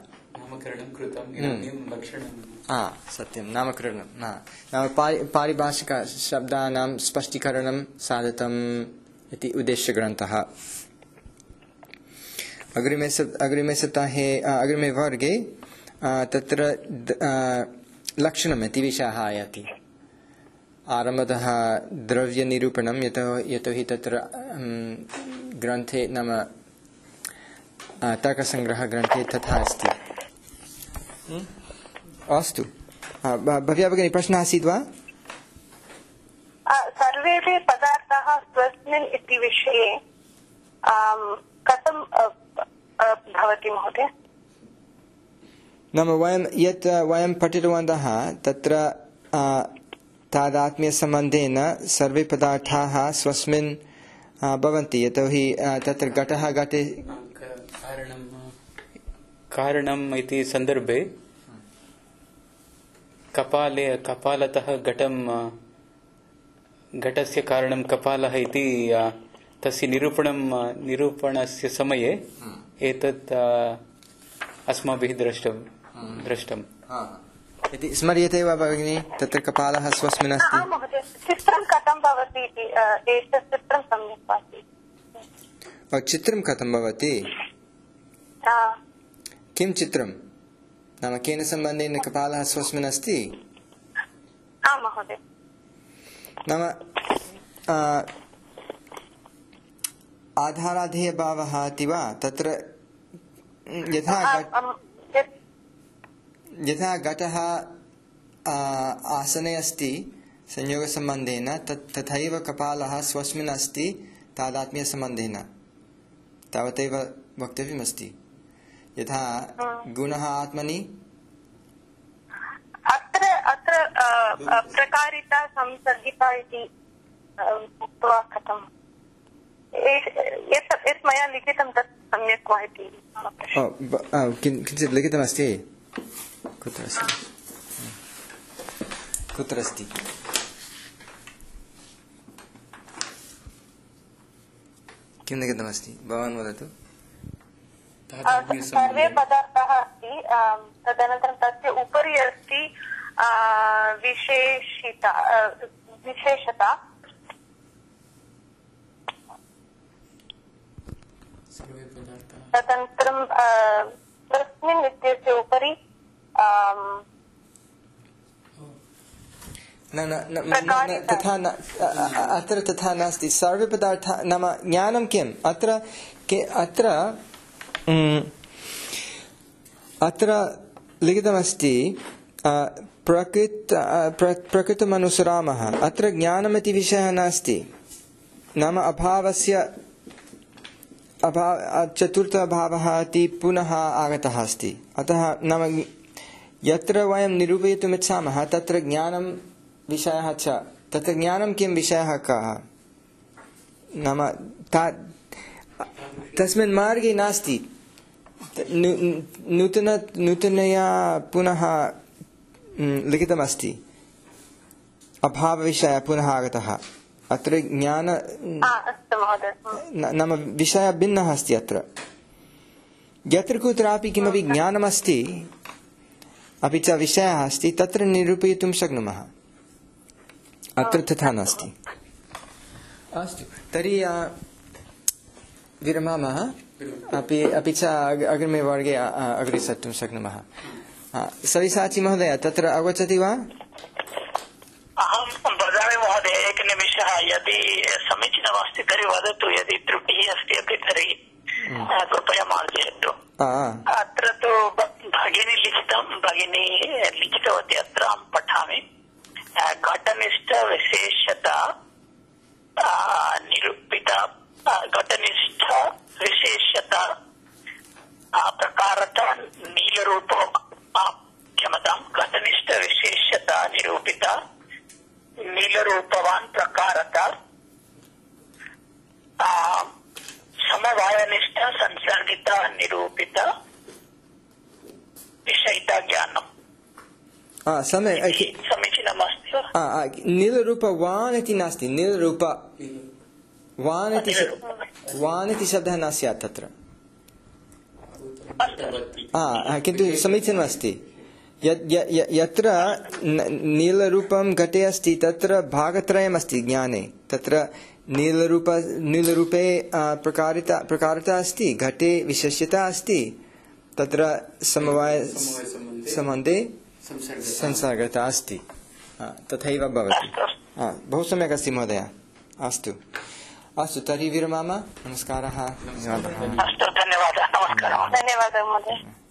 हा सत्यं नामकरणं नाम पारिभाषिकशब्दानां स्पष्टीकरणं साधितम् इति उद्देश्यग्रन्थः अग्रिमे अग्रिमे सप्ताहे अग्रिमे वर्गे तत्र लक्षणम् इति विषयः आयाति आरम्भतः द्रव्यनिरूपणं यतो यतोहि तत्र ग्रन्थे नाम तर्कसंग्रहग्रन्थे तथा अस्ति अस्तु भव्या भगिनी प्रश्नः आसीत् वा सर्वेपि पदार्थाः स्वस्मिन् इति विषये कथं भवति महोदय नाम वयं यत् वयं पठितवन्तः तत्र तादात्म्यसम्बन्धेन सर्वे पदार्थाः स्वस्मिन् भवन्ति यतोहि तत्र घटः घटे कारणम् इति सन्दर्भे कपाले कपालतः घटं घटस्य कारणं कपालः इति तस्य निरूपणं निरूपणस्य समये एतत् अस्माभिः दृष्टं दृष्टम् इति स्मर्यते वा भगिनी तत्र कपालः स्वस्मिन् अस्ति चित्रं कथं भवति इति एतत् चित्रं सम्यक् अस्ति चित्रं कथं भवति किं चित्रं नाम केन सम्बन्धेन कपालः स्वस्मिन् अस्ति आम् महोदय नाम आधाराधेयभावः इति वा तत्र यथा यथा घटः आसने अस्ति संयोगसम्बन्धेन तथैव कपालः स्वस्मिन् अस्ति तादात्म्यसम्बन्धेन तावदेव वक्तव्यमस्ति यथा गुणः आत्मनि अत्र अत्र प्रकारिता संसर्गिता इति उक्त्वा कथम् यत् मया लिखितं तत् सम्यक् वा इति किञ्चित् लिखितमस्ति कुत्र अस्ति कुत्र अस्ति किं लिखितमस्ति भवान् वदतु सर्वे पदार्थाः अस्ति तदनन्तरं तस्य उपरि अस्ति विशेषिता विशेषता तदनन्तरं तस्मिन् इत्यस्य उपरि न न तथा न अत्र तथा नास्ति सर्वे पदार्थाः नाम ज्ञानं किम् अत्र अत्र अत्र लिखितमस्ति प्रकृत प्रकृतमनुसरामः अत्र ज्ञानमिति विषयः नास्ति नाम अभावस्य अभाव चतुर्थ अभावः इति पुनः आगतः अस्ति अतः नाम यत्र वयं निरूपयितुम् इच्छामः तत्र ज्ञानं विषयः च तत्र ज्ञानं किं विषयः कः नाम तस्मिन् मार्गे नास्ति नूतन नूतनया पुनः लिखितमस्ति अभावविषयः पुनः आगतः अत्र ज्ञान नाम विषयः भिन्नः अस्ति अत्र यत्र कुत्रापि किमपि ज्ञानमस्ति अपि च विषयः अस्ति तत्र निरूपयितुं शक्नुमः अत्र तथा नास्ति अस्तु तर्हि विरमामः अपि अपि च अग्रिमे वर्गे अग्रे सत्तुं शक्नुमः सविसाची महोदय तत्र अवगच्छति वा अहं वदामि महोदय एकनिमिषः यदि समीचीनमस्ति तर्हि वदतु यदि त्रुटिः अस्ति अपि तर्हि कृपया मार्जयतु अत्र तु भगिनी लिखितं भगिनी लिखितवती अत्र अहं पठामि घटनिष्ठ विशेषता निरूपिता घटनिष्ठ विशेषता प्रकारता नीलरूप क्षमतां घटनिष्ठ विशेषता निरूपिता नीलरूपवान् प्रकारता समवायनिष्ठ संसर्गिता निरूपिता विषयिता ज्ञानम् समीचीनमस्ति नीलरूपवान् इति नास्ति नीलरूप वान् इति वान् इति शब्दः न स्यात् तत्र किन्तु समीचीनमस्ति यत्र नीलरूपं घटे अस्ति तत्र भागत्रयमस्ति ज्ञाने तत्र नीलरूप नीलरूपे प्रकारिता प्रकारता अस्ति घटे विशेष्यता अस्ति तत्र समवाय सम्बन्धे संसर्गता अस्ति तथैव भवति बहु सम्यक् अस्ति महोदय अस्तु अस्तु तर्हि विरमामः नमस्कारः धन्यवादः नमस्कारः धन्यवादः महोदय